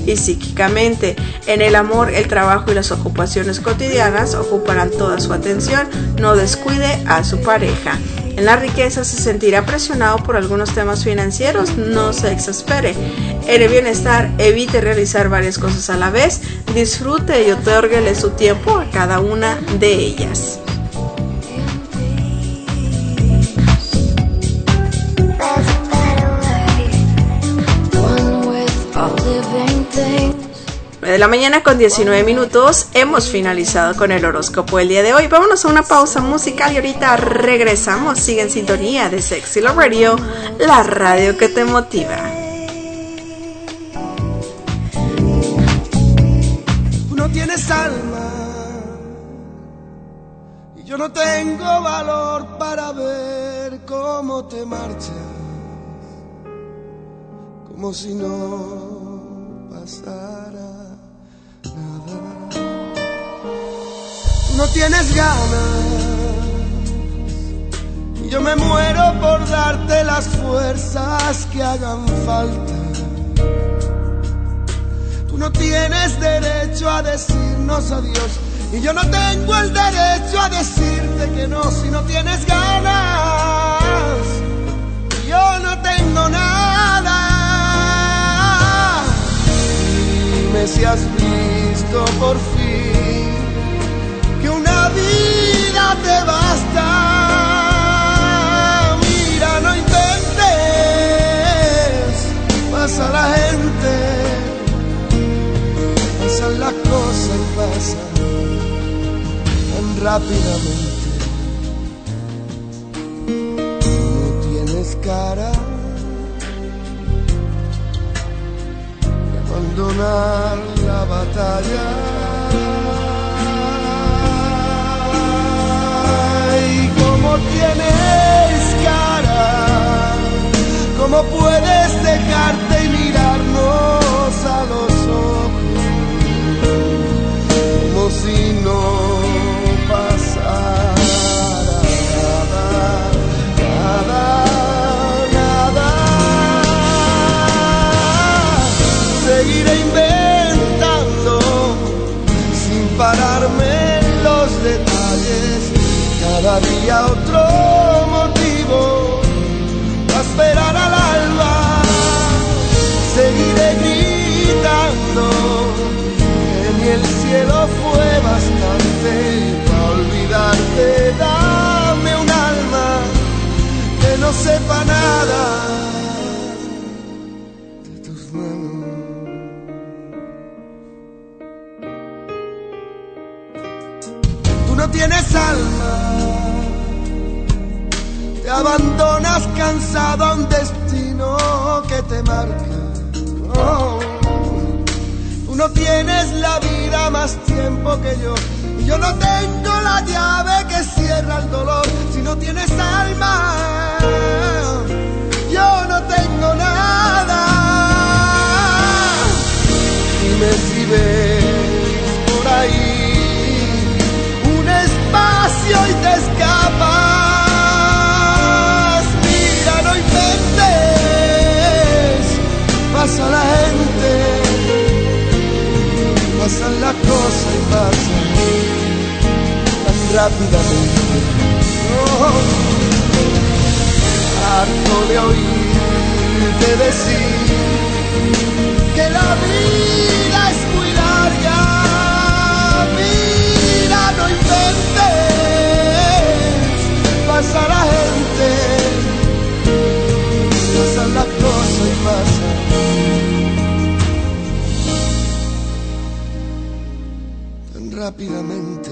y psíquicamente. En el amor, el trabajo y las ocupaciones cotidianas ocuparán toda su atención. No descuide a su pareja. En la riqueza se sentirá presionado por algunos temas financieros, no se exaspere. En el bienestar, evite realizar varias cosas a la vez, disfrute y otórguele su tiempo a cada una de ellas. De la mañana con diecinueve minutos, hemos finalizado con el horóscopo el día de hoy. Vámonos a una pausa musical y ahorita regresamos. Sigue en sintonía de Sexy Love Radio, la radio que te motiva. Tú no tienes alma y yo no tengo valor para ver cómo te marchas, como si no pasara. No tienes ganas y yo me muero por darte las fuerzas que hagan falta. Tú no tienes derecho a decirnos adiós y yo no tengo el derecho a decirte que no. Si no tienes ganas y yo no tengo nada, dime si has visto por fin que una vida te basta. Mira, no intentes, pasa la gente, pasan las cosas y pasan tan rápidamente. No tienes cara de abandonar la batalla. ¿Cómo tienes cara? ¿Cómo puedes dejarte y mirarnos a los ojos como si no pasara nada, nada, nada? Seguiré inventando sin pararme en los detalles. Cada día otro motivo para esperar al alba. Seguiré gritando que ni el cielo fue bastante para olvidarte. Dame un alma que no sepa nada de tus manos. Tú no tienes alma, te abandonas cansado a un destino que te marca. Oh, tú no tienes la vida más tiempo que yo y yo no tengo la llave que cierra el dolor. Si no tienes alma, yo no tengo nada. Dime si ves por ahí un espacio y te escapas. Pasa la gente, pasan las cosas y pasan tan rápidamente. Oh, harto de oírte decir que la vida es muy larga. Mira, no inventes, pasa la gente, pasan las cosas y pasan rápidamente.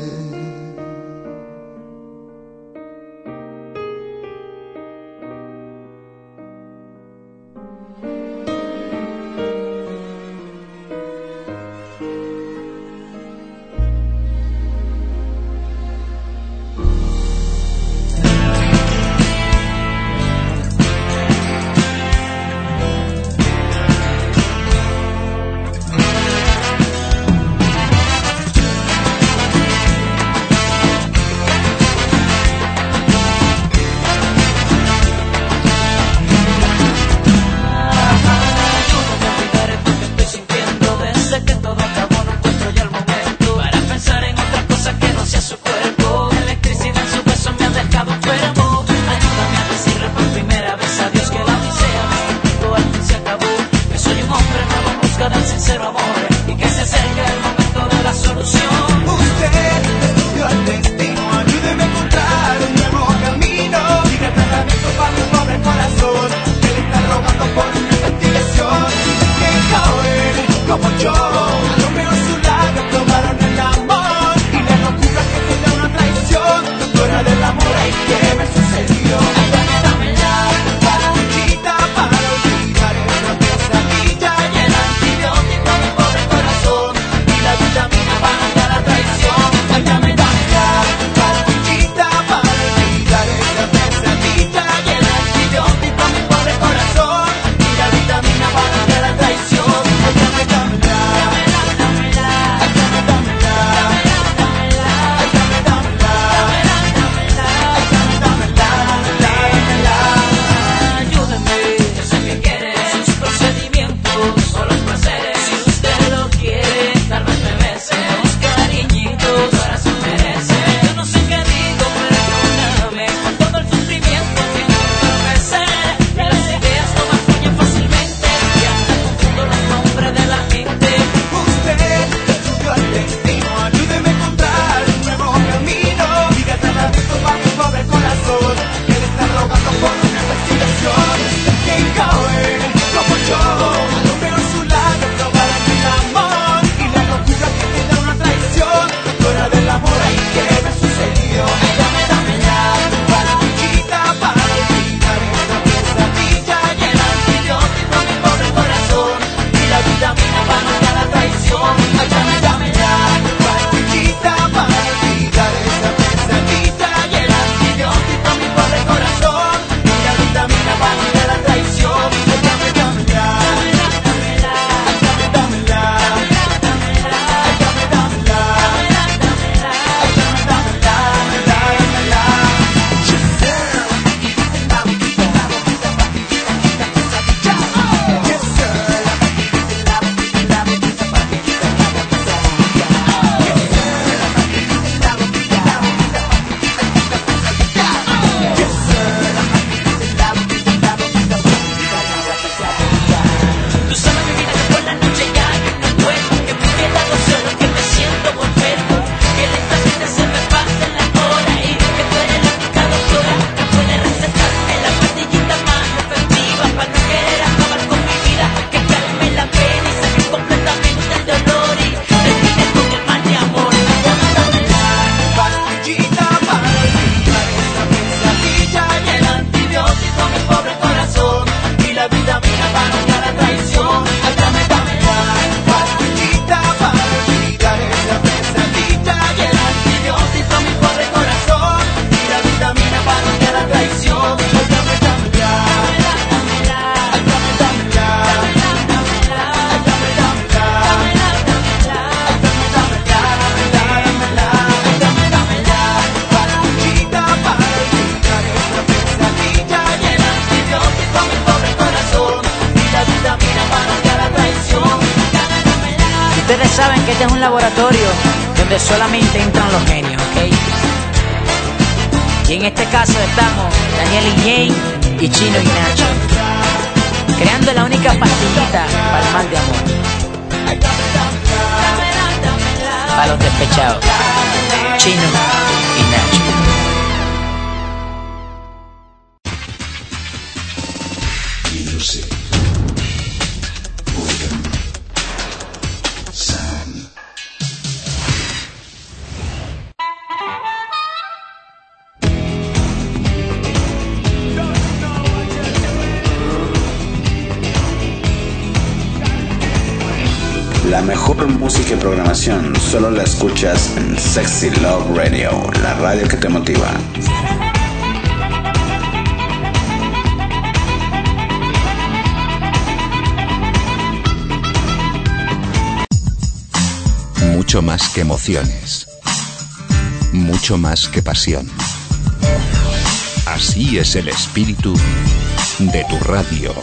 saben que este es un laboratorio donde solamente entran los genios, ¿ok? Y en este caso estamos Daniel y Jane y Chino y Nacho, creando la única pastillita para el mal de amor, para los despechados, Chino y Nacho. Music. Boredom. Sound. La mejor música y programación solo la escuchas en Sexy Love Radio, la radio que te motiva. Mucho más que emociones. Mucho más que pasión. Así es el espíritu de tu radio.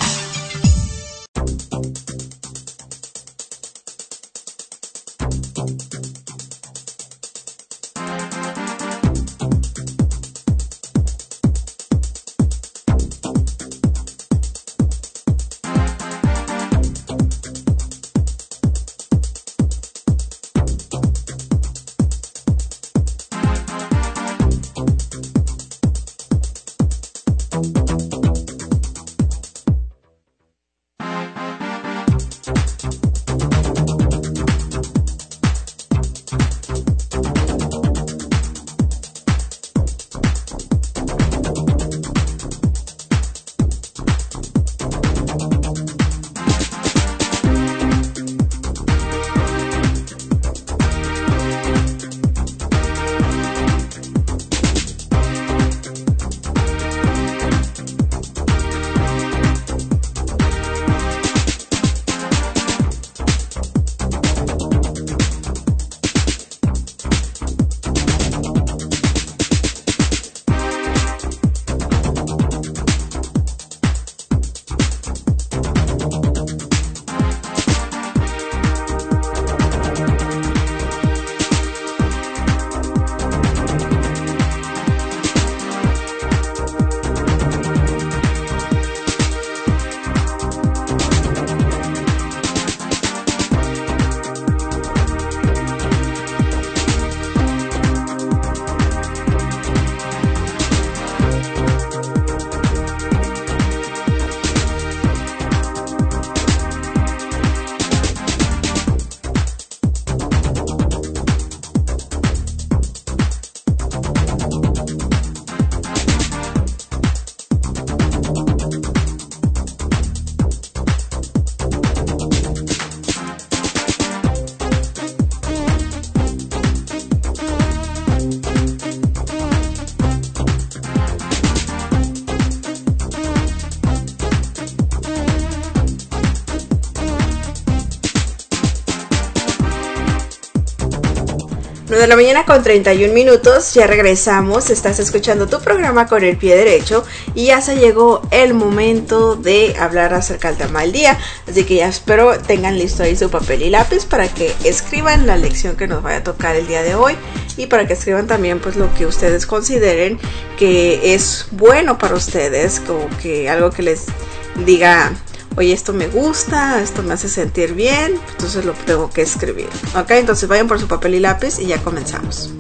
nueve de la mañana con treinta y un minutos, ya regresamos, estás escuchando tu programa Con el Pie Derecho y ya se llegó el momento de hablar acerca del tema del día, así que ya espero tengan listo ahí su papel y lápiz para que escriban la lección que nos vaya a tocar el día de hoy y para que escriban también pues lo que ustedes consideren que es bueno para ustedes, como que algo que les diga: oye, esto me gusta, esto me hace sentir bien, entonces lo tengo que escribir. Ok, entonces vayan por su papel y lápiz y ya comenzamos.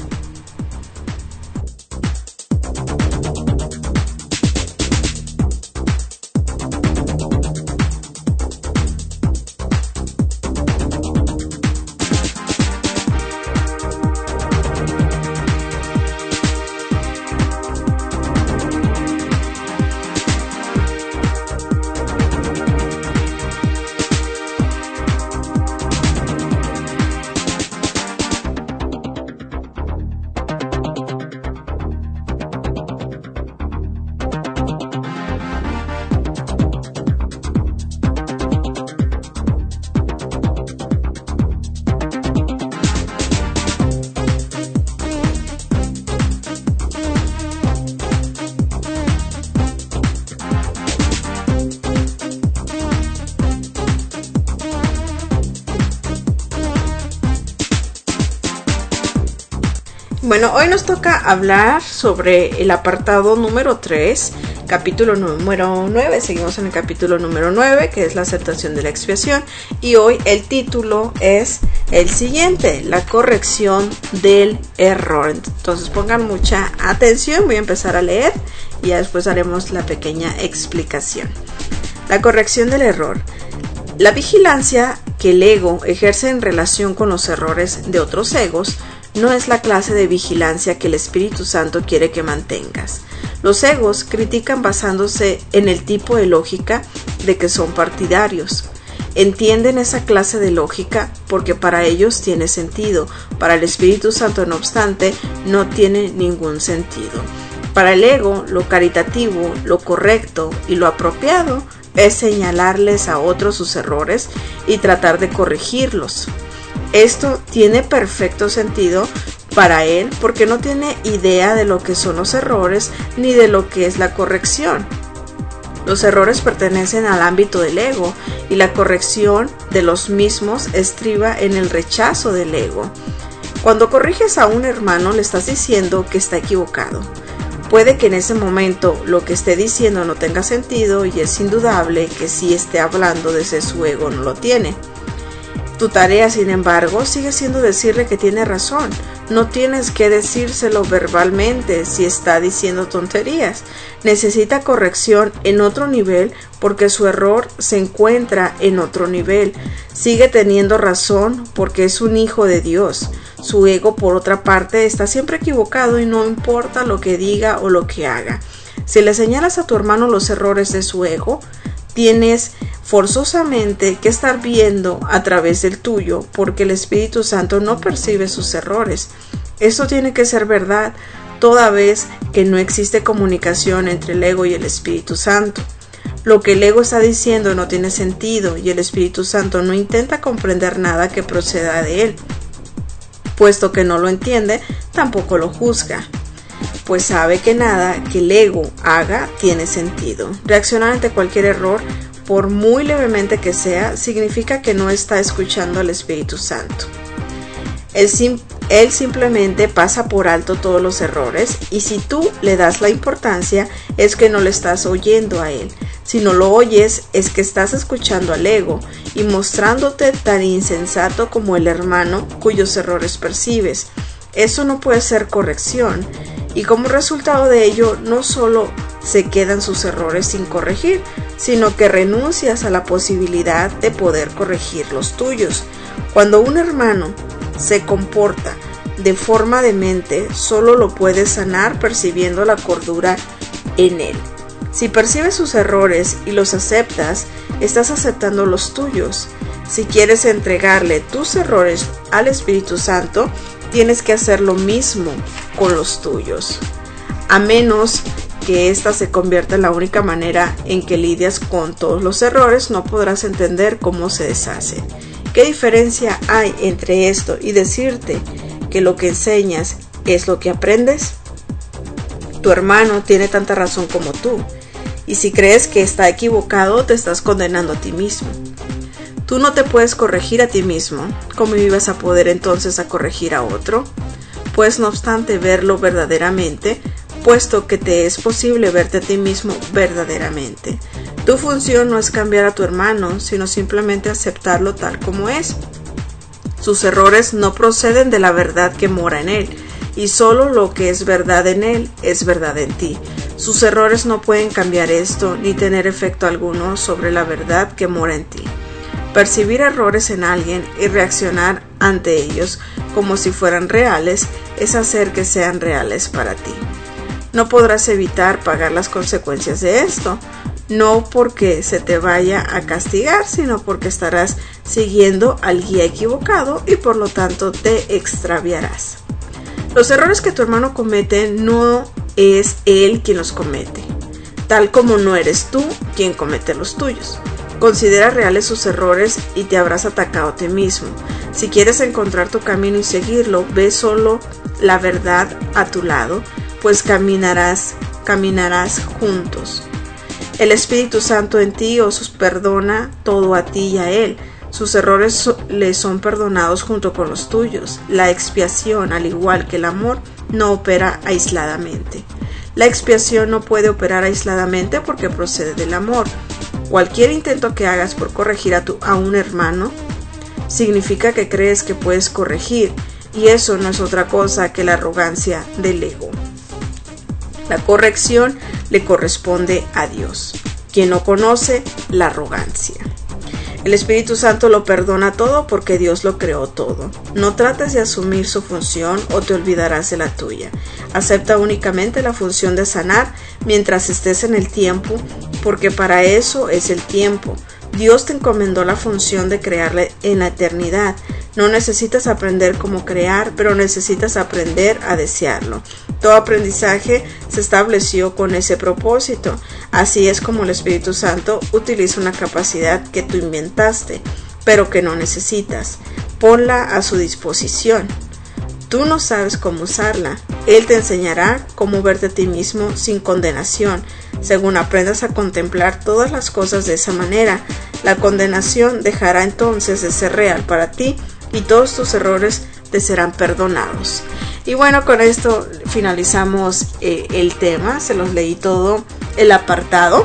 Bueno, hoy nos toca hablar sobre el apartado número tres, capítulo número nueve. Seguimos en el capítulo número nueve, que es la aceptación de la expiación. Y hoy el título es el siguiente: la corrección del error. Entonces pongan mucha atención, voy a empezar a leer y ya después haremos la pequeña explicación. La corrección del error. La vigilancia que el ego ejerce en relación con los errores de otros egos no es la clase de vigilancia que el Espíritu Santo quiere que mantengas. Los egos critican basándose en el tipo de lógica de que son partidarios. Entienden esa clase de lógica porque para ellos tiene sentido. Para el Espíritu Santo, no obstante, no tiene ningún sentido. Para el ego, lo caritativo, lo correcto y lo apropiado es señalarles a otros sus errores y tratar de corregirlos. Esto tiene perfecto sentido para él porque no tiene idea de lo que son los errores ni de lo que es la corrección. Los errores pertenecen al ámbito del ego y la corrección de los mismos estriba en el rechazo del ego. Cuando corriges a un hermano, le estás diciendo que está equivocado. Puede que en ese momento lo que esté diciendo no tenga sentido y es indudable que si esté hablando desde su ego no lo tiene. Tu tarea, sin embargo, sigue siendo decirle que tiene razón. No tienes que decírselo verbalmente si está diciendo tonterías. Necesita corrección en otro nivel porque su error se encuentra en otro nivel. Sigue teniendo razón porque es un hijo de Dios. Su ego, por otra parte, está siempre equivocado y no importa lo que diga o lo que haga. Si le señalas a tu hermano los errores de su ego, tienes forzosamente que estar viendo a través del tuyo porque el Espíritu Santo no percibe sus errores. Esto tiene que ser verdad toda vez que no existe comunicación entre el ego y el Espíritu Santo. Lo que el ego está diciendo no tiene sentido y el Espíritu Santo no intenta comprender nada que proceda de él. Puesto que no lo entiende, tampoco lo juzga, pues sabe que nada que el ego haga tiene sentido. Reaccionar ante cualquier error, por muy levemente que sea, significa que no está escuchando al Espíritu Santo. Él, sim- él simplemente pasa por alto todos los errores y si tú le das la importancia es que no le estás oyendo a él. Si no lo oyes es que estás escuchando al ego y mostrándote tan insensato como el hermano cuyos errores percibes. Eso no puede ser corrección y como resultado de ello no solo se quedan sus errores sin corregir, sino que renuncias a la posibilidad de poder corregir los tuyos. Cuando un hermano se comporta de forma demente, solo lo puedes sanar percibiendo la cordura en él. Si percibes sus errores y los aceptas, estás aceptando los tuyos. Si quieres entregarle tus errores al Espíritu Santo, tienes que hacer lo mismo con los tuyos. A menos que esta se convierta en la única manera en que lidias con todos los errores, no podrás entender cómo se deshacen. ¿Qué diferencia hay entre esto y decirte que lo que enseñas es lo que aprendes? Tu hermano tiene tanta razón como tú, y si crees que está equivocado, te estás condenando a ti mismo. Tú no te puedes corregir a ti mismo. ¿Cómo ibas a poder entonces a corregir a otro? Pues no obstante verlo verdaderamente, puesto que te es posible verte a ti mismo verdaderamente. Tu función no es cambiar a tu hermano, sino simplemente aceptarlo tal como es. Sus errores no proceden de la verdad que mora en él, y solo lo que es verdad en él es verdad en ti. Sus errores no pueden cambiar esto, ni tener efecto alguno sobre la verdad que mora en ti. Percibir errores en alguien y reaccionar ante ellos como si fueran reales es hacer que sean reales para ti. No podrás evitar pagar las consecuencias de esto, no porque se te vaya a castigar, sino porque estarás siguiendo al guía equivocado y por lo tanto te extraviarás. Los errores que tu hermano comete no es él quien los comete, tal como no eres tú quien comete los tuyos. Considera reales sus errores y te habrás atacado a ti mismo. Si quieres encontrar tu camino y seguirlo, ve solo la verdad a tu lado, pues caminarás, caminarás juntos. El Espíritu Santo en ti os perdona todo a ti y a él. Sus errores le son perdonados junto con los tuyos. La expiación, al igual que el amor, no opera aisladamente. La expiación no puede operar aisladamente porque procede del amor. Cualquier intento que hagas por corregir a, tu, a un hermano significa que crees que puedes corregir, y eso no es otra cosa que la arrogancia del ego. La corrección le corresponde a Dios, quien no conoce la arrogancia. El Espíritu Santo lo perdona todo porque Dios lo creó todo. No trates de asumir su función o te olvidarás de la tuya. Acepta únicamente la función de sanar mientras estés en el tiempo, porque para eso es el tiempo. Dios te encomendó la función de crearle en la eternidad. No necesitas aprender cómo crear, pero necesitas aprender a desearlo. Todo aprendizaje se estableció con ese propósito. Así es como el Espíritu Santo utiliza una capacidad que tú inventaste, pero que no necesitas. Ponla a su disposición. Tú no sabes cómo usarla. Él te enseñará cómo verte a ti mismo sin condenación. Según aprendas a contemplar todas las cosas de esa manera, la condenación dejará entonces de ser real para ti y todos tus errores te serán perdonados. Y bueno, con esto finalizamos eh, el tema. Se los leí todo el apartado.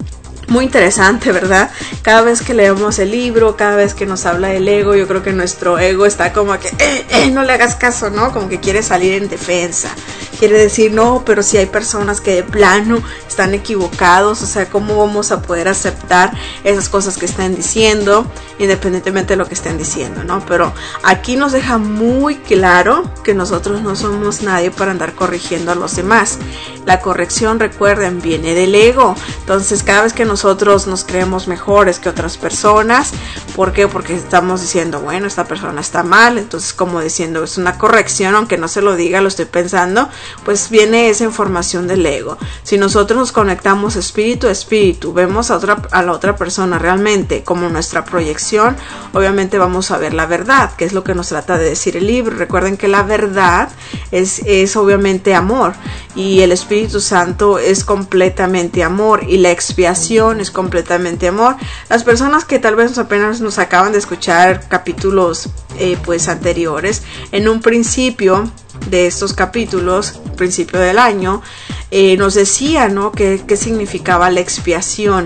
Muy interesante, ¿verdad? Cada vez que leemos el libro, cada vez que nos habla del ego, yo creo que nuestro ego está como que, eh, eh, no le hagas caso, ¿no? Como que quiere salir en defensa. Quiere decir, no, pero si hay personas que de plano están equivocados, o sea, ¿cómo vamos a poder aceptar esas cosas que están diciendo, independientemente de lo que estén diciendo, ¿no? Pero aquí nos deja muy claro que nosotros no somos nadie para andar corrigiendo a los demás. La corrección, recuerden, viene del ego. Entonces, cada vez que nosotros nos creemos mejores que otras personas, ¿por qué? Porque estamos diciendo, bueno, esta persona está mal, entonces como diciendo, es una corrección, aunque no se lo diga, lo estoy pensando, pues viene esa información del ego. Si nosotros nos conectamos espíritu a espíritu, vemos a, otra, a la otra persona realmente como nuestra proyección, obviamente vamos a ver la verdad, que es lo que nos trata de decir el libro. Recuerden que la verdad es, es obviamente amor, y el Espíritu Santo es completamente amor, y la expiación es completamente amor. Las personas que tal vez apenas nos acaban de escuchar capítulos eh, pues anteriores, en un principio de estos capítulos, principio del año, eh, nos decía, ¿no?, qué significaba la expiación.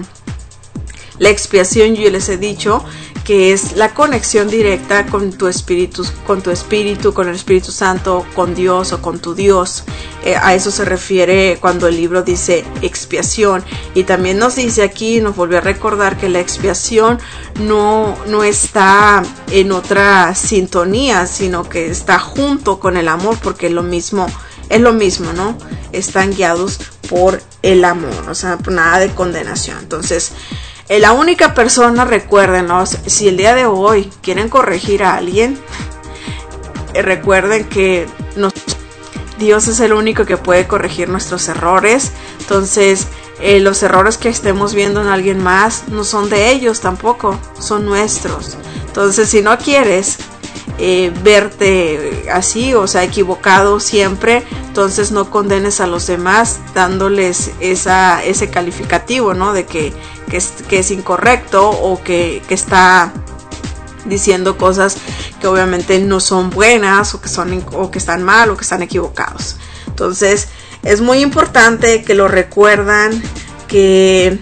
La expiación, yo les he dicho que es la conexión directa con tu espíritu, con tu espíritu, con el Espíritu Santo, con Dios o con tu Dios. Eh, a eso se refiere cuando el libro dice expiación. Y también nos dice aquí, nos volvió a recordar que la expiación no, no está en otra sintonía, sino que está junto con el amor, porque es lo mismo, es lo mismo, ¿no? Están guiados por el amor, o sea, por nada de condenación. Entonces, la única persona, recuerden, ¿no?, si el día de hoy quieren corregir a alguien, eh, recuerden que nos, Dios es el único que puede corregir nuestros errores. Entonces, eh, los errores que estemos viendo en alguien más no son de ellos tampoco, son nuestros. Entonces, si no quieres eh, verte así, o sea, equivocado siempre, entonces no condenes a los demás dándoles esa, ese calificativo, ¿no?, de que Que es, que es incorrecto, o que, que está diciendo cosas que obviamente no son buenas, o que son o que están mal, o que están equivocados. Entonces es muy importante que lo recuerdan, que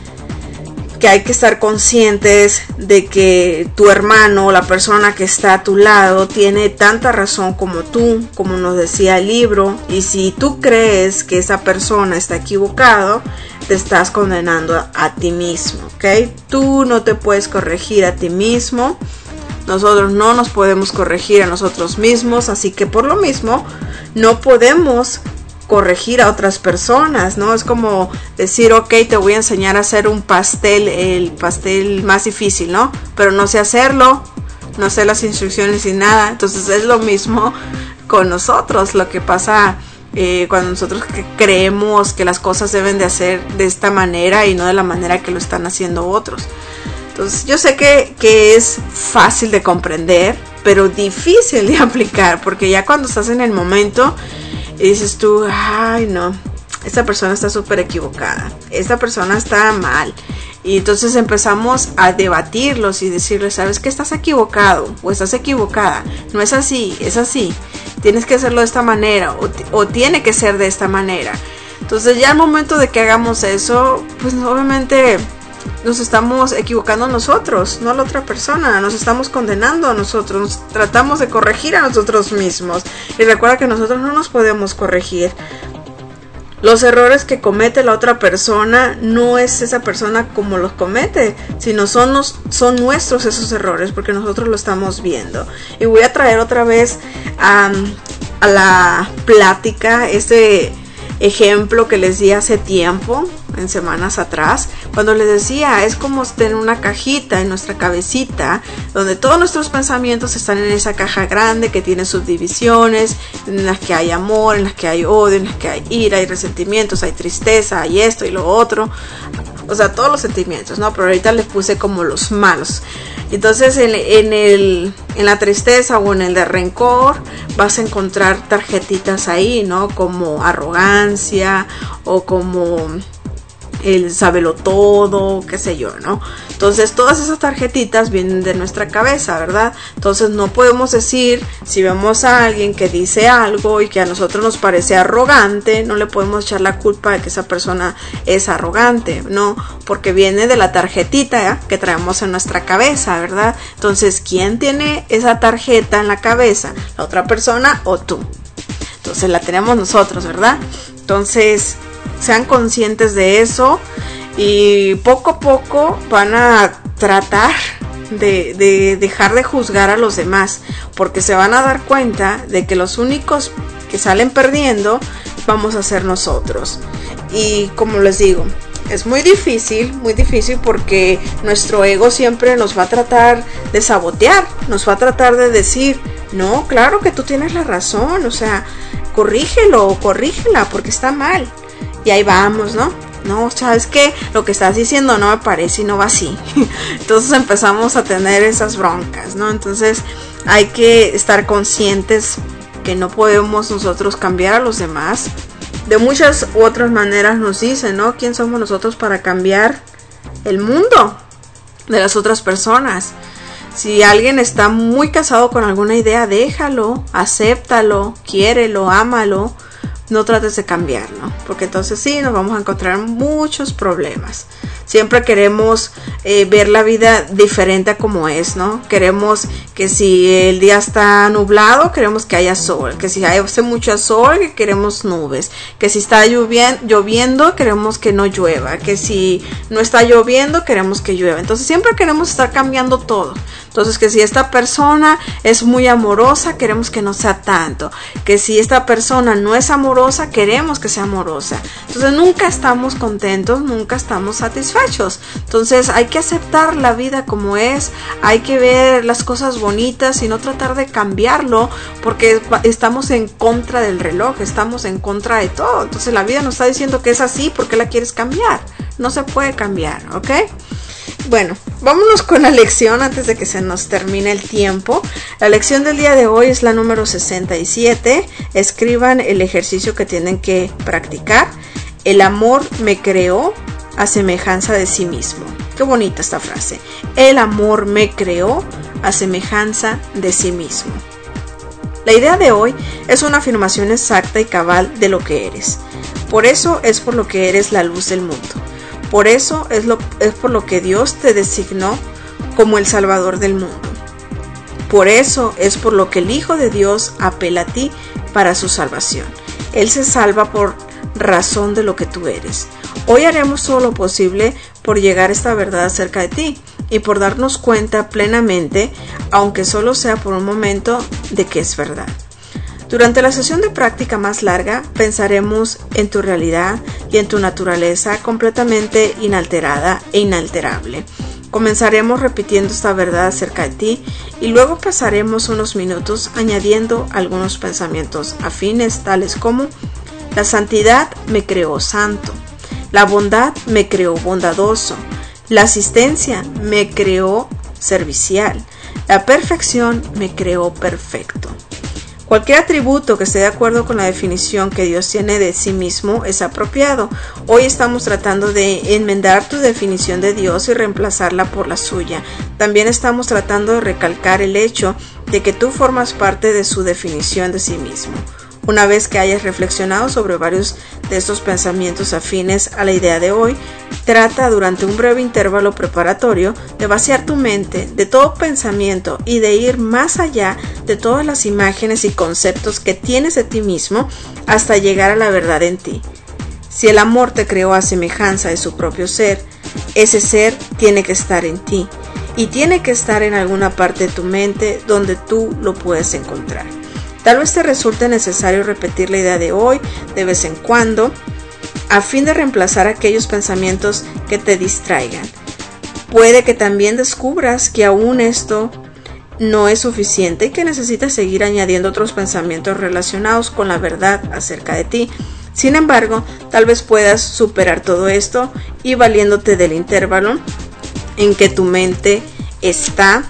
que hay que estar conscientes de que tu hermano, la persona que está a tu lado, tiene tanta razón como tú, como nos decía el libro. Y si tú crees que esa persona está equivocado, te estás condenando a, a ti mismo, ¿ok? Tú no te puedes corregir a ti mismo. Nosotros no nos podemos corregir a nosotros mismos, así que por lo mismo no podemos corregir a otras personas, ¿no? Es como decir, ok, te voy a enseñar a hacer un pastel, el pastel más difícil, ¿no? Pero no sé hacerlo, no sé las instrucciones y nada. Entonces es lo mismo con nosotros. Lo que pasa eh, cuando nosotros creemos que las cosas deben de hacer de esta manera y no de la manera que lo están haciendo otros. Entonces yo sé que, que es fácil de comprender, pero difícil de aplicar, porque ya cuando estás en el momento y dices tú, ay no, esta persona está súper equivocada, esta persona está mal. Y entonces empezamos a debatirlos y decirles, ¿sabes qué? Estás equivocado o estás equivocada. No es así, es así. tienes que hacerlo de esta manera o, o tiene que ser de esta manera. Entonces ya al momento de que hagamos eso, pues obviamente nos estamos equivocando nosotros, no a la otra persona, nos estamos condenando a nosotros, nos tratamos de corregir a nosotros mismos. Y recuerda que nosotros no nos podemos corregir. Los errores que comete la otra persona no es esa persona como los comete, sino son, los, son nuestros esos errores, porque nosotros lo estamos viendo. Y voy a traer otra vez um, a la plática este ejemplo que les di hace tiempo, en semanas atrás, cuando les decía, es como tener una cajita en nuestra cabecita, donde todos nuestros pensamientos están en esa caja grande que tiene subdivisiones, en las que hay amor, en las que hay odio, en las que hay ira, hay resentimientos, hay tristeza, hay esto y lo otro, o sea, todos los sentimientos, ¿no? Pero ahorita les puse como los malos. Entonces en, en, el, en la tristeza o en el de rencor vas a encontrar tarjetitas ahí, ¿no? Como arrogancia o como el sábelo todo, qué sé yo, ¿no? Entonces todas esas tarjetitas vienen de nuestra cabeza, ¿verdad? Entonces no podemos decir, si vemos a alguien que dice algo y que a nosotros nos parece arrogante, no le podemos echar la culpa de que esa persona es arrogante, no, porque viene de la tarjetita, ¿eh? que traemos en nuestra cabeza, ¿verdad? Entonces, ¿quién tiene esa tarjeta en la cabeza? ¿La otra persona o tú? Entonces la tenemos nosotros, ¿verdad? Entonces sean conscientes de eso y poco a poco van a tratar de, de dejar de juzgar a los demás, porque se van a dar cuenta de que los únicos que salen perdiendo vamos a ser nosotros. Y como les digo, es muy difícil, muy difícil porque nuestro ego siempre nos va a tratar de sabotear, nos va a tratar de decir, no, claro que tú tienes la razón, o sea, corrígelo o corrígela porque está mal. Y ahí vamos, ¿no? No, ¿sabes qué? Lo que estás diciendo no me parece y no va así. Entonces empezamos a tener esas broncas, ¿no? Entonces hay que estar conscientes que no podemos nosotros cambiar a los demás. De muchas u otras maneras nos dicen, ¿no? ¿Quién somos nosotros para cambiar el mundo de las otras personas? Si alguien está muy casado con alguna idea, déjalo, acéptalo, quiérelo, ámalo. No trates de cambiarlo, porque entonces sí nos vamos a encontrar muchos problemas. Siempre queremos eh, ver la vida diferente a como es, ¿no? Queremos que si el día está nublado, queremos que haya sol. Que si hace mucho sol, queremos nubes. Que si está lloviendo, lloviendo, queremos que no llueva. Que si no está lloviendo, queremos que llueva. Entonces siempre queremos estar cambiando todo. Entonces que si esta persona es muy amorosa, queremos que no sea tanto. Que si esta persona no es amorosa, queremos que sea amorosa. Entonces nunca estamos contentos, nunca estamos satisfechos. Entonces hay que aceptar la vida como es, hay que ver las cosas bonitas y no tratar de cambiarlo, porque estamos en contra del reloj, estamos en contra de todo. Entonces la vida nos está diciendo que es así, ¿por qué la quieres cambiar? No se puede cambiar, ¿ok? Bueno, vámonos con la lección antes de que se nos termine el tiempo. La lección del día de hoy es la número sesenta y siete. Escriban el ejercicio que tienen que practicar. El amor me creó a semejanza de sí mismo. Qué bonita esta frase. El amor me creó a semejanza de sí mismo. La idea de hoy es una afirmación exacta y cabal de lo que eres. Por eso es por lo que eres la luz del mundo. Por eso es, lo, es por lo que Dios te designó como el Salvador del mundo. Por eso es por lo que el Hijo de Dios apela a ti para su salvación. Él se salva por razón de lo que tú eres. Hoy haremos todo lo posible por llegar a esta verdad acerca de ti y por darnos cuenta plenamente, aunque solo sea por un momento, de que es verdad. Durante la sesión de práctica más larga, pensaremos en tu realidad y en tu naturaleza completamente inalterada e inalterable. Comenzaremos repitiendo esta verdad acerca de ti y luego pasaremos unos minutos añadiendo algunos pensamientos afines, tales como: la santidad me creó santo, la bondad me creó bondadoso, la asistencia me creó servicial, la perfección me creó perfecto. Cualquier atributo que esté de acuerdo con la definición que Dios tiene de sí mismo es apropiado. Hoy estamos tratando de enmendar tu definición de Dios y reemplazarla por la suya. También estamos tratando de recalcar el hecho de que tú formas parte de su definición de sí mismo. Una vez que hayas reflexionado sobre varios de estos pensamientos afines a la idea de hoy, trata durante un breve intervalo preparatorio de vaciar tu mente de todo pensamiento y de ir más allá de todas las imágenes y conceptos que tienes de ti mismo hasta llegar a la verdad en ti. Si el amor te creó a semejanza de su propio ser, ese ser tiene que estar en ti y tiene que estar en alguna parte de tu mente donde tú lo puedes encontrar. Tal vez te resulte necesario repetir la idea de hoy de vez en cuando a fin de reemplazar aquellos pensamientos que te distraigan. Puede que también descubras que aún esto no es suficiente y que necesitas seguir añadiendo otros pensamientos relacionados con la verdad acerca de ti. Sin embargo, tal vez puedas superar todo esto y valiéndote del intervalo en que tu mente está.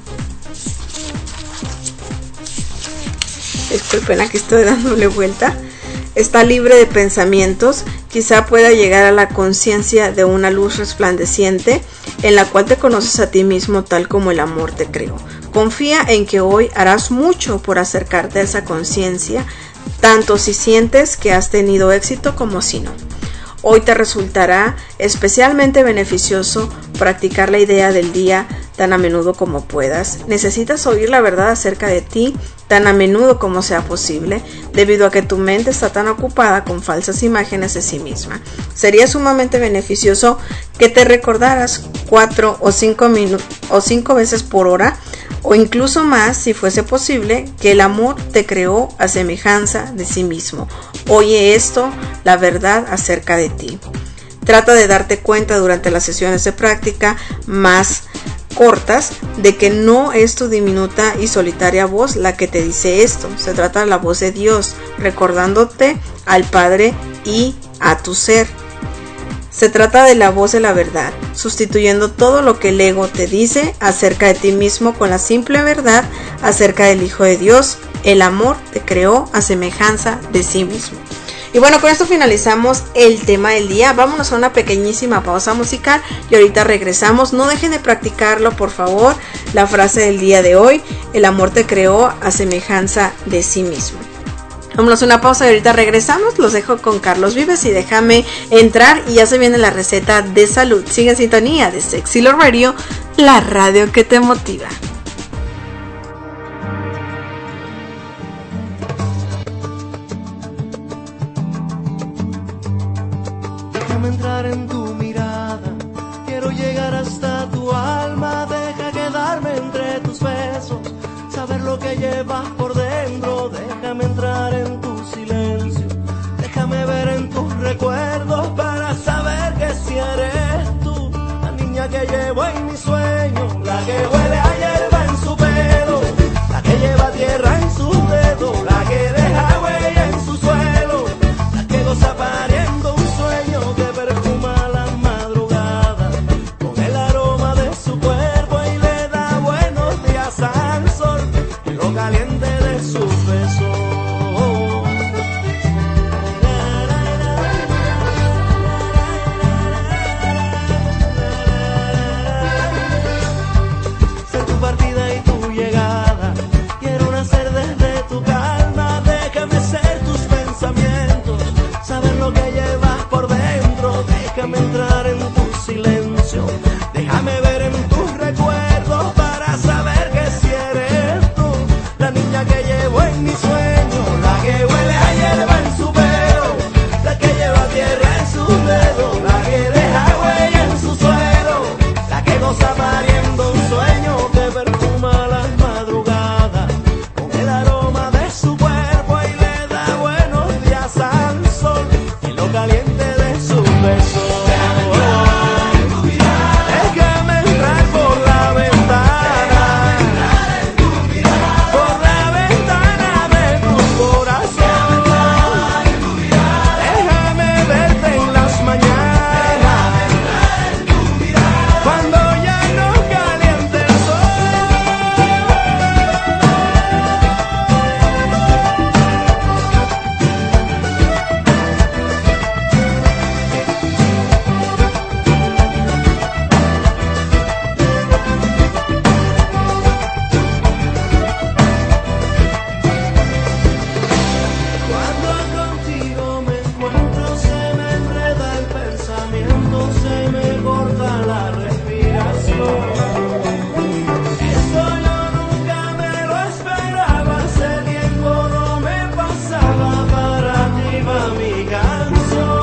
Disculpen, aquí estoy dándole vuelta. Está libre de pensamientos, quizá pueda llegar a la conciencia de una luz resplandeciente en la cual te conoces a ti mismo tal como el amor te creó. Confía en que hoy harás mucho por acercarte a esa conciencia, tanto si sientes que has tenido éxito como si no. Hoy te resultará especialmente beneficioso practicar la idea del día tan a menudo como puedas. Necesitas oír la verdad acerca de ti tan a menudo como sea posible, debido a que tu mente está tan ocupada con falsas imágenes de sí misma. Sería sumamente beneficioso que te recordaras cuatro o cinco minutos o cinco veces por hora, o incluso más si fuese posible, que el amor te creó a semejanza de sí mismo. Oye esto, la verdad acerca de ti. Trata de darte cuenta durante las sesiones de práctica más cortas de que no es tu diminuta y solitaria voz la que te dice esto. Se trata de la voz de Dios, recordándote al Padre y a tu ser. Se trata de la voz de la verdad, sustituyendo todo lo que el ego te dice acerca de ti mismo con la simple verdad acerca del Hijo de Dios. El amor te creó a semejanza de sí mismo. Y bueno, con esto finalizamos el tema del día. Vámonos a una pequeñísima pausa musical y ahorita regresamos. No dejen de practicarlo, por favor. La frase del día de hoy: el amor te creó a semejanza de sí mismo. Vámonos a una pausa y ahorita regresamos. Los dejo con Carlos Vives y déjame entrar y ya se viene la receta de salud. Sigue en sintonía de Sexy Love Radio, la radio que te motiva. Déjame entrar en tu mirada, quiero llegar hasta tu alma. Deja quedarme entre tus besos, saber lo que llevas por dentro. Déjame entrar en tu silencio, déjame ver en tus recuerdos para saber que si eres tú, la niña que llevo en mi sueño, la que huele a hierba en su pelo, la que lleva tierra en sus dedos, la que deja huella en su suelo, la que goza pariendo un sueño que perfuma la madrugada con el aroma de su cuerpo y le da buenos días al sol en lo caliente de sus besos. Sé tu partida y tu llegada, quiero nacer desde tu calma. Déjame ser tus pensamientos, saber lo que llevas por dentro. Déjame entrar en tu silencio, déjame ver en tus recuerdos para saber que si eres tú, la niña que llevo en mi sueño, la que huele a hierba en su pelo, la que lleva tierra en sus dedos, la que deja huella en su suelo, la que goza pariendo un sueño que perfuma las madrugadas con el aroma de su cuerpo y le da buenos días al sol en lo caliente de sus besos. Déjame entrar cuando se me corta la respiración. Esto yo nunca me lo esperaba, hace tiempo no me pasaba, para ti va mi canción.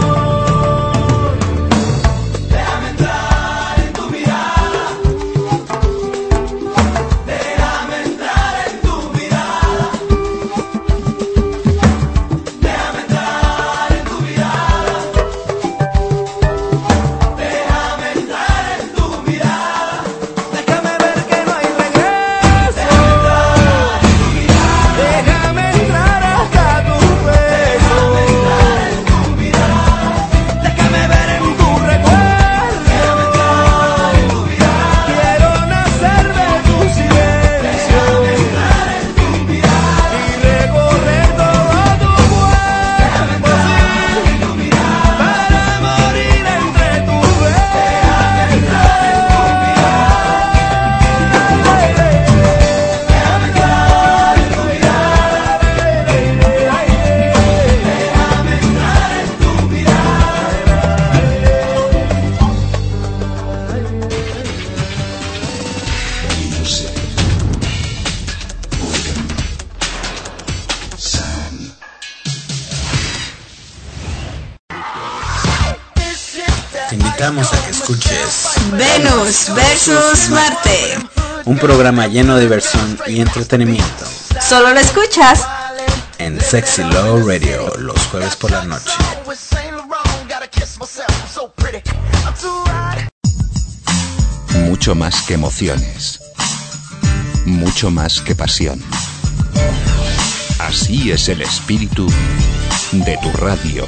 Déjame entrar en tu mirada, déjame entrar en tu mirada, déjame entrar en tu mirada, déjame entrar en tu mirada, déjame ver que no hay regreso, déjame entrar hasta tu beso, déjame ver en tu recuerdo, quiero nacer de tu silencio y recorrer todo tu cuerpo para morir entre tus besos. Déjame entrar en tu mirada, déjame entrar en tu Music. Organ. Sound. Te invitamos a que escuches Venus versus Marte. un programa lleno de diversión y entretenimiento Solo lo escuchas en Sexy Love Radio los jueves por la noche. Mucho más que emociones. Mucho más que pasión. Así es el espíritu de tu radio.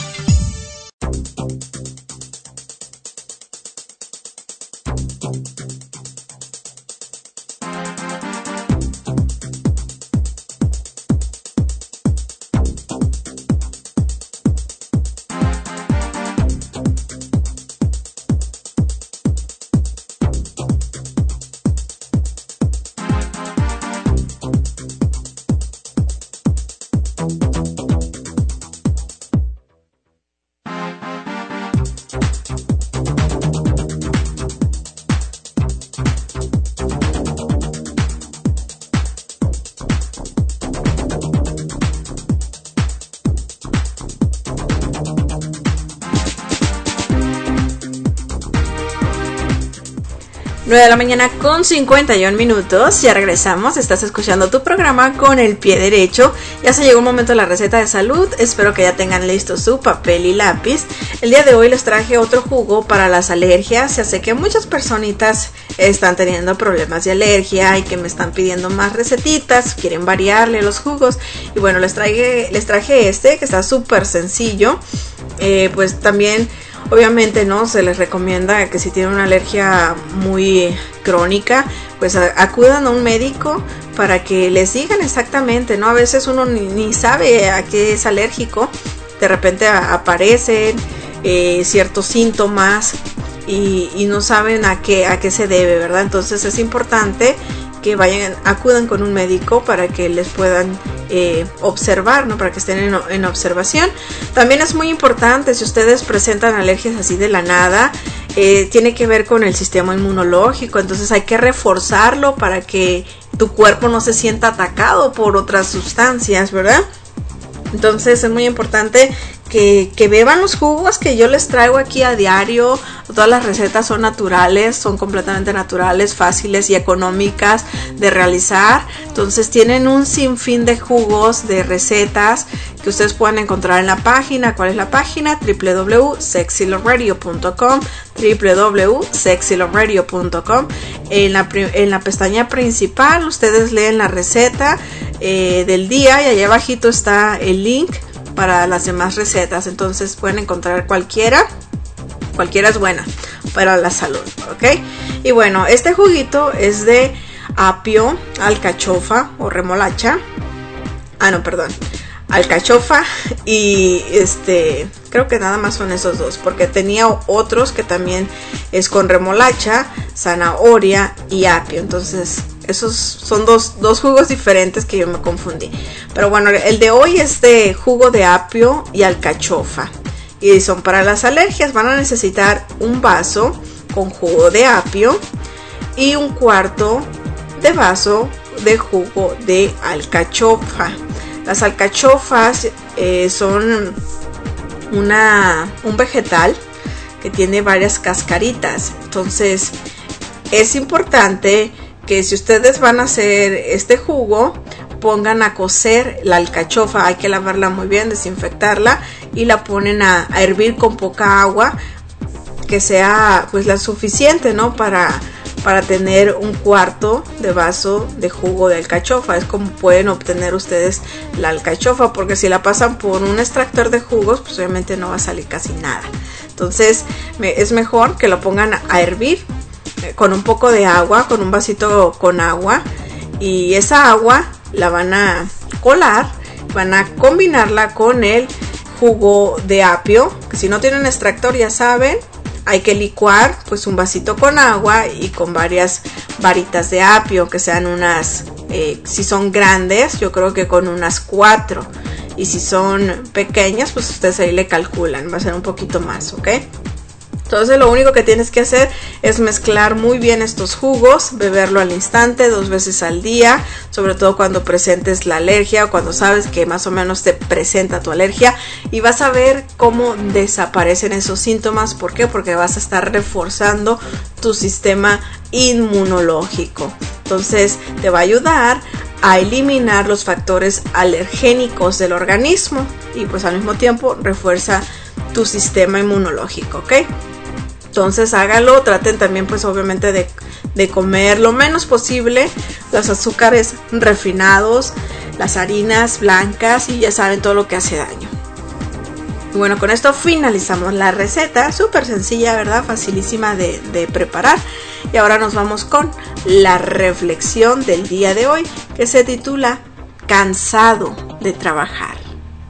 nueve de la mañana con cincuenta y un minutos. Ya regresamos. Estás escuchando tu programa Con el Pie Derecho. Ya se llegó un momento de la receta de salud. Espero que ya tengan listo su papel y lápiz. El día de hoy les traje otro jugo para las alergias. Ya sé que muchas personitas están teniendo problemas de alergia y que me están pidiendo más recetitas, quieren variarle los jugos. Y bueno, les traje, les traje este que está súper sencillo. Eh, pues también... Obviamente, ¿no? Se les recomienda que si tienen una alergia muy crónica, pues a, acudan a un médico para que les digan exactamente, ¿no? A veces uno ni, ni sabe a qué es alérgico. De repente a, aparecen eh, ciertos síntomas y, y no saben a qué, a qué se debe, ¿verdad? Entonces es importante que vayan, acudan con un médico para que les puedan eh, observar, ¿no? Para que estén en, en observación. También es muy importante, si ustedes presentan alergias así de la nada, eh, tiene que ver con el sistema inmunológico, entonces hay que reforzarlo para que tu cuerpo no se sienta atacado por otras sustancias, ¿verdad? Entonces es muy importante que, que beban los jugos que yo les traigo aquí a diario. Todas las recetas son naturales, son completamente naturales, fáciles y económicas de realizar. Entonces tienen un sinfín de jugos, de recetas que ustedes pueden encontrar en la página. ¿Cuál es la página? doble u doble u doble u punto sexy love radio punto com, doble u doble u doble u punto sexy love radio punto com. En la, en la pestaña principal ustedes leen la receta eh, del día y allá abajito está el link para las demás recetas. Entonces pueden encontrar cualquiera. Cualquiera es buena para la salud, ¿ok? Y bueno, este juguito es de apio, alcachofa o remolacha. Ah, no, perdón. Alcachofa y este, creo que nada más son esos dos, porque tenía otros que también es con remolacha, zanahoria y apio. Entonces, esos son dos, dos jugos diferentes que yo me confundí. Pero bueno, el de hoy es de jugo de apio y alcachofa. y son para las alergias. Van a necesitar un vaso con jugo de apio y un cuarto de vaso de jugo de alcachofa. Las alcachofas eh, son una, un vegetal que tiene varias cascaritas. Entonces es importante que si ustedes van a hacer este jugo, pongan a cocer la alcachofa. Hay que lavarla muy bien, desinfectarla, y la ponen a, a hervir con poca agua, que sea pues la suficiente, ¿no? Para, para tener un cuarto de vaso de jugo de alcachofa. Es como pueden obtener ustedes la alcachofa, porque si la pasan por un extractor de jugos, pues obviamente no va a salir casi nada. Entonces me, es mejor que lo pongan a hervir eh, con un poco de agua, con un vasito con agua, y esa agua la van a colar, van a combinarla con el jugo de apio, que si no tienen extractor ya saben, hay que licuar pues un vasito con agua y con varias varitas de apio, que sean unas, eh, si son grandes, yo creo que con unas cuatro, y si son pequeñas, pues ustedes ahí le calculan, va a ser un poquito más, ¿ok? Entonces lo único que tienes que hacer es mezclar muy bien estos jugos, beberlo al instante, dos veces al día, sobre todo cuando presentes la alergia o cuando sabes que más o menos te presenta tu alergia, y vas a ver cómo desaparecen esos síntomas. ¿Por qué? Porque vas a estar reforzando tu sistema inmunológico. Entonces te va a ayudar a eliminar los factores alergénicos del organismo y pues al mismo tiempo refuerza tu sistema inmunológico, ¿ok? Entonces hágalo, traten también pues obviamente de, de comer lo menos posible los azúcares refinados, las harinas blancas, y ya saben todo lo que hace daño. Y bueno, con esto finalizamos la receta, súper sencilla, ¿verdad? Facilísima de, de preparar. Y ahora nos vamos con la reflexión del día de hoy, que se titula Cansado de trabajar.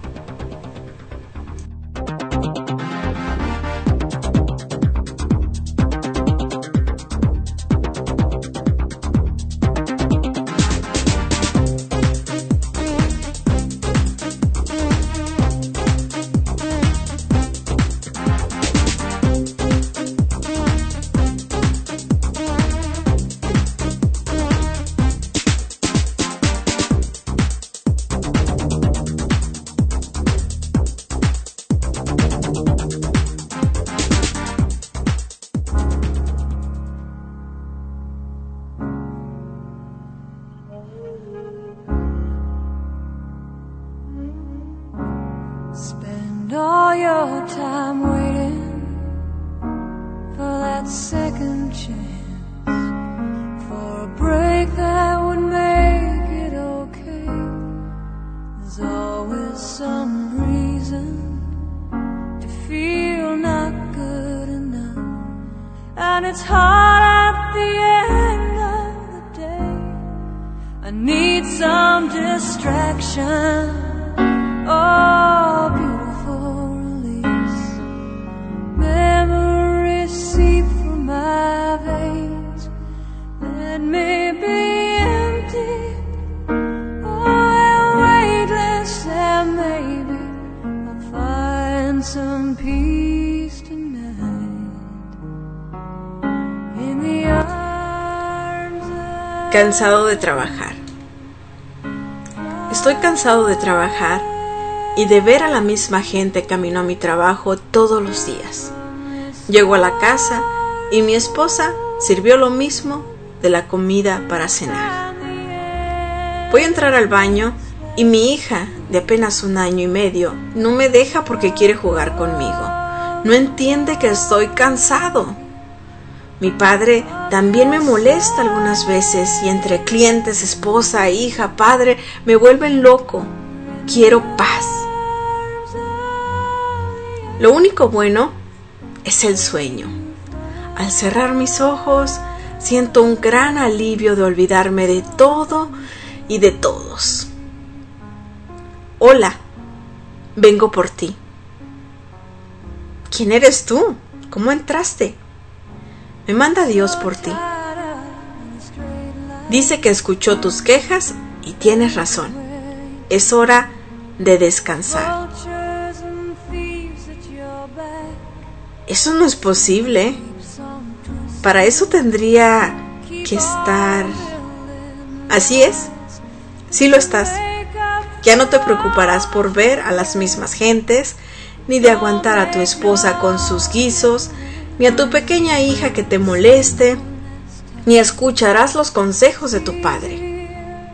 Spend all your time waiting for that second chance, for a break that would make it okay. There's always some reason to feel not good enough, and it's hard at the end of the day. I need some distraction. Oh, beautiful release. Memories seep through my veins. Let me be empty. Oh, weightless, and maybe I'll find some peace tonight. In the arms of... Cansado de trabajar. Estoy cansado de trabajar y de ver a la misma gente camino a mi trabajo todos los días. Llego a la casa y mi esposa sirvió lo mismo de la comida para cenar. Voy a entrar al baño y mi hija, de apenas un año y medio, no me deja porque quiere jugar conmigo. No entiende que estoy cansado. Mi padre también me molesta algunas veces, y entre clientes, esposa, hija, padre, me vuelven loco. Quiero paz. Lo único bueno es el sueño. Al cerrar mis ojos, siento un gran alivio de olvidarme de todo y de todos. Hola, vengo por ti. ¿Quién eres tú? ¿Cómo entraste? Me manda Dios por ti. Dice que escuchó tus quejas y tienes razón. Es hora de descansar. Eso no es posible. Para eso tendría que estar... Así es, sí lo estás. Ya no te preocuparás por ver a las mismas gentes, ni de aguantar a tu esposa con sus guisos, ni a tu pequeña hija que te moleste, ni escucharás los consejos de tu padre.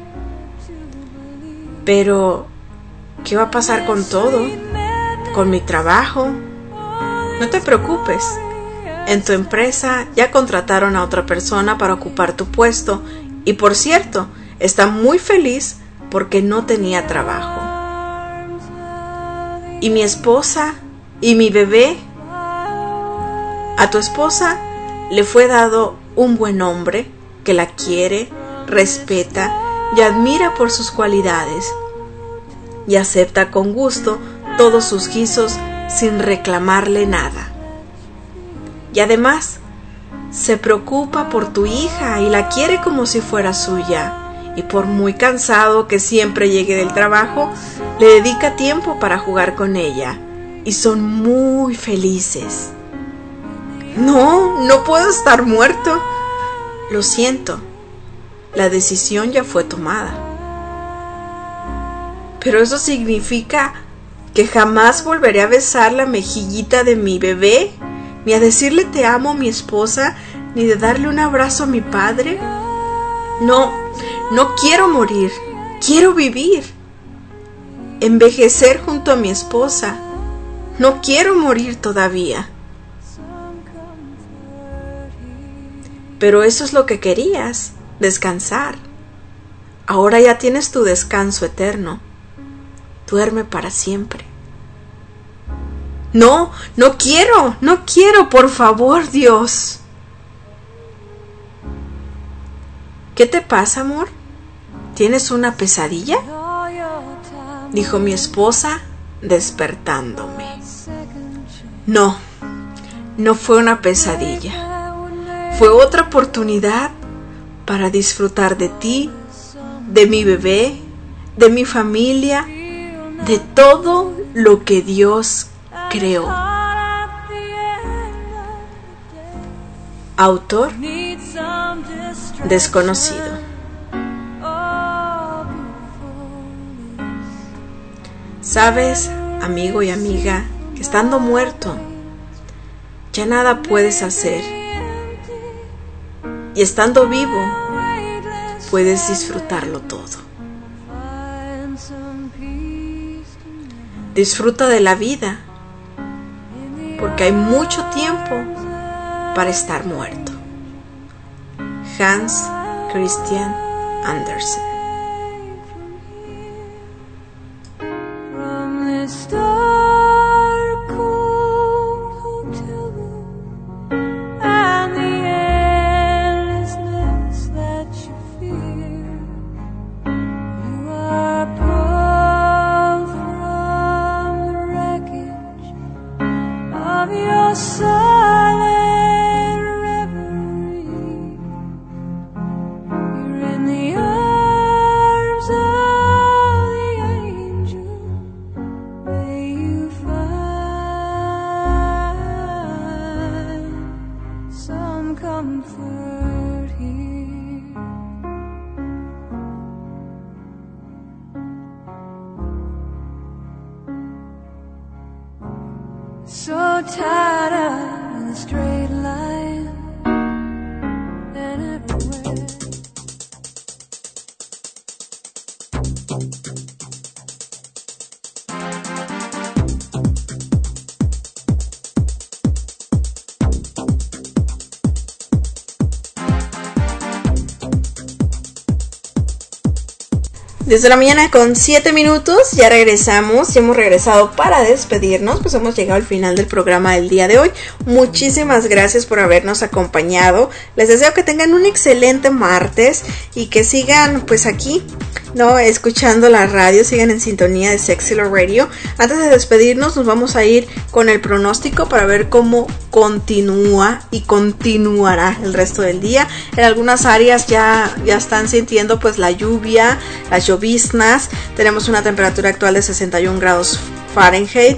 Pero, ¿qué va a pasar con todo? ¿Con mi trabajo? No te preocupes. En tu empresa ya contrataron a otra persona para ocupar tu puesto y, por cierto, está muy feliz porque no tenía trabajo. ¿Y mi esposa? ¿Y mi bebé? A tu esposa le fue dado un buen hombre que la quiere, respeta y admira por sus cualidades y acepta con gusto todos sus guisos sin reclamarle nada. Y además, se preocupa por tu hija y la quiere como si fuera suya. Y por muy cansado que siempre llegue del trabajo, le dedica tiempo para jugar con ella. Y son muy felices. No, no puedo estar muerto. Lo siento, la decisión ya fue tomada. Pero eso significa que jamás volveré a besar la mejillita de mi bebé, ni a decirle te amo a mi esposa, ni de darle un abrazo a mi padre. No, no quiero morir, quiero vivir, envejecer junto a mi esposa. No quiero morir todavía. Pero eso es lo que querías, descansar. Ahora ya tienes tu descanso eterno. Duerme para siempre. No, no quiero, no quiero, por favor, Dios. ¿Qué te pasa, amor? ¿Tienes una pesadilla?, dijo mi esposa, despertándome. No, no fue una pesadilla. Fue otra oportunidad para disfrutar de ti, de mi bebé, de mi familia, de todo lo que Dios creó. Autor desconocido. Sabes, amigo y amiga, que estando muerto ya nada puedes hacer, y estando vivo puedes disfrutarlo todo. Disfruta de la vida, porque hay mucho tiempo para estar muerto. Hans Christian Andersen. So tired of the straight line and everywhere. Desde la mañana con siete minutos, ya regresamos, ya hemos regresado para despedirnos, pues hemos llegado al final del programa del día de hoy. Muchísimas gracias por habernos acompañado, les deseo que tengan un excelente martes y que sigan pues aquí, ¿no? Escuchando la radio, sigan en sintonía de Sexy Love Radio. Antes de despedirnos nos vamos a ir con el pronóstico para ver cómo continúa y continuará el resto del día. En algunas áreas ya, ya están sintiendo pues la lluvia, las lloviznas. Tenemos una temperatura actual de sesenta y un grados Fahrenheit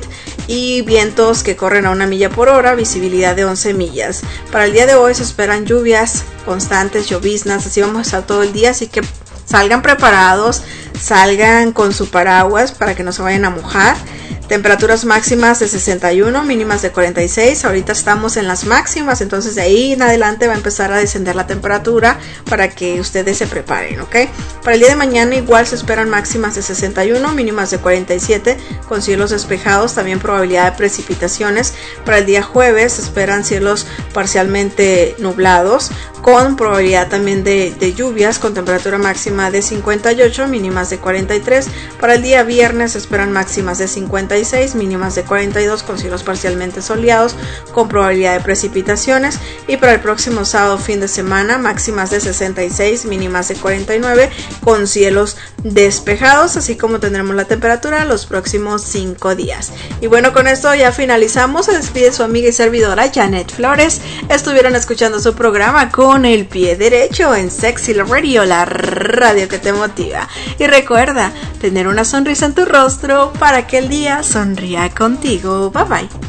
y vientos que corren a una milla por hora, visibilidad de once millas. Para el día de hoy se esperan lluvias constantes, lloviznas, así vamos a estar todo el día, así que salgan preparados, salgan con su paraguas para que no se vayan a mojar. Temperaturas máximas de sesenta y uno, mínimas de cuarenta y seis. Ahorita estamos en las máximas, entonces de ahí en adelante va a empezar a descender la temperatura para que ustedes se preparen, ¿ok? Para el día de mañana igual se esperan máximas de sesenta y uno, mínimas de cuarenta y siete, con cielos despejados, también probabilidad de precipitaciones. Para el día jueves se esperan cielos parcialmente nublados, con probabilidad también de, de lluvias, con temperatura máxima de cincuenta y ocho, mínimas de cuarenta y tres. Para el día viernes se esperan máximas de cincuenta y seis, mínimas de cuarenta y dos, con cielos parcialmente soleados, con probabilidad de precipitaciones. Y para el próximo sábado, fin de semana, máximas de sesenta y seis, mínimas de cuarenta y nueve, con cielos despejados, así como tendremos la temperatura los próximos cinco días. Y bueno, con esto ya finalizamos. Se despide su amiga y servidora Janet Flores. Estuvieron escuchando su programa Con el Pie Derecho en Sexy Love Radio, la radio que te motiva. Y recuerda tener una sonrisa en tu rostro para que el día sonría contigo. Bye bye.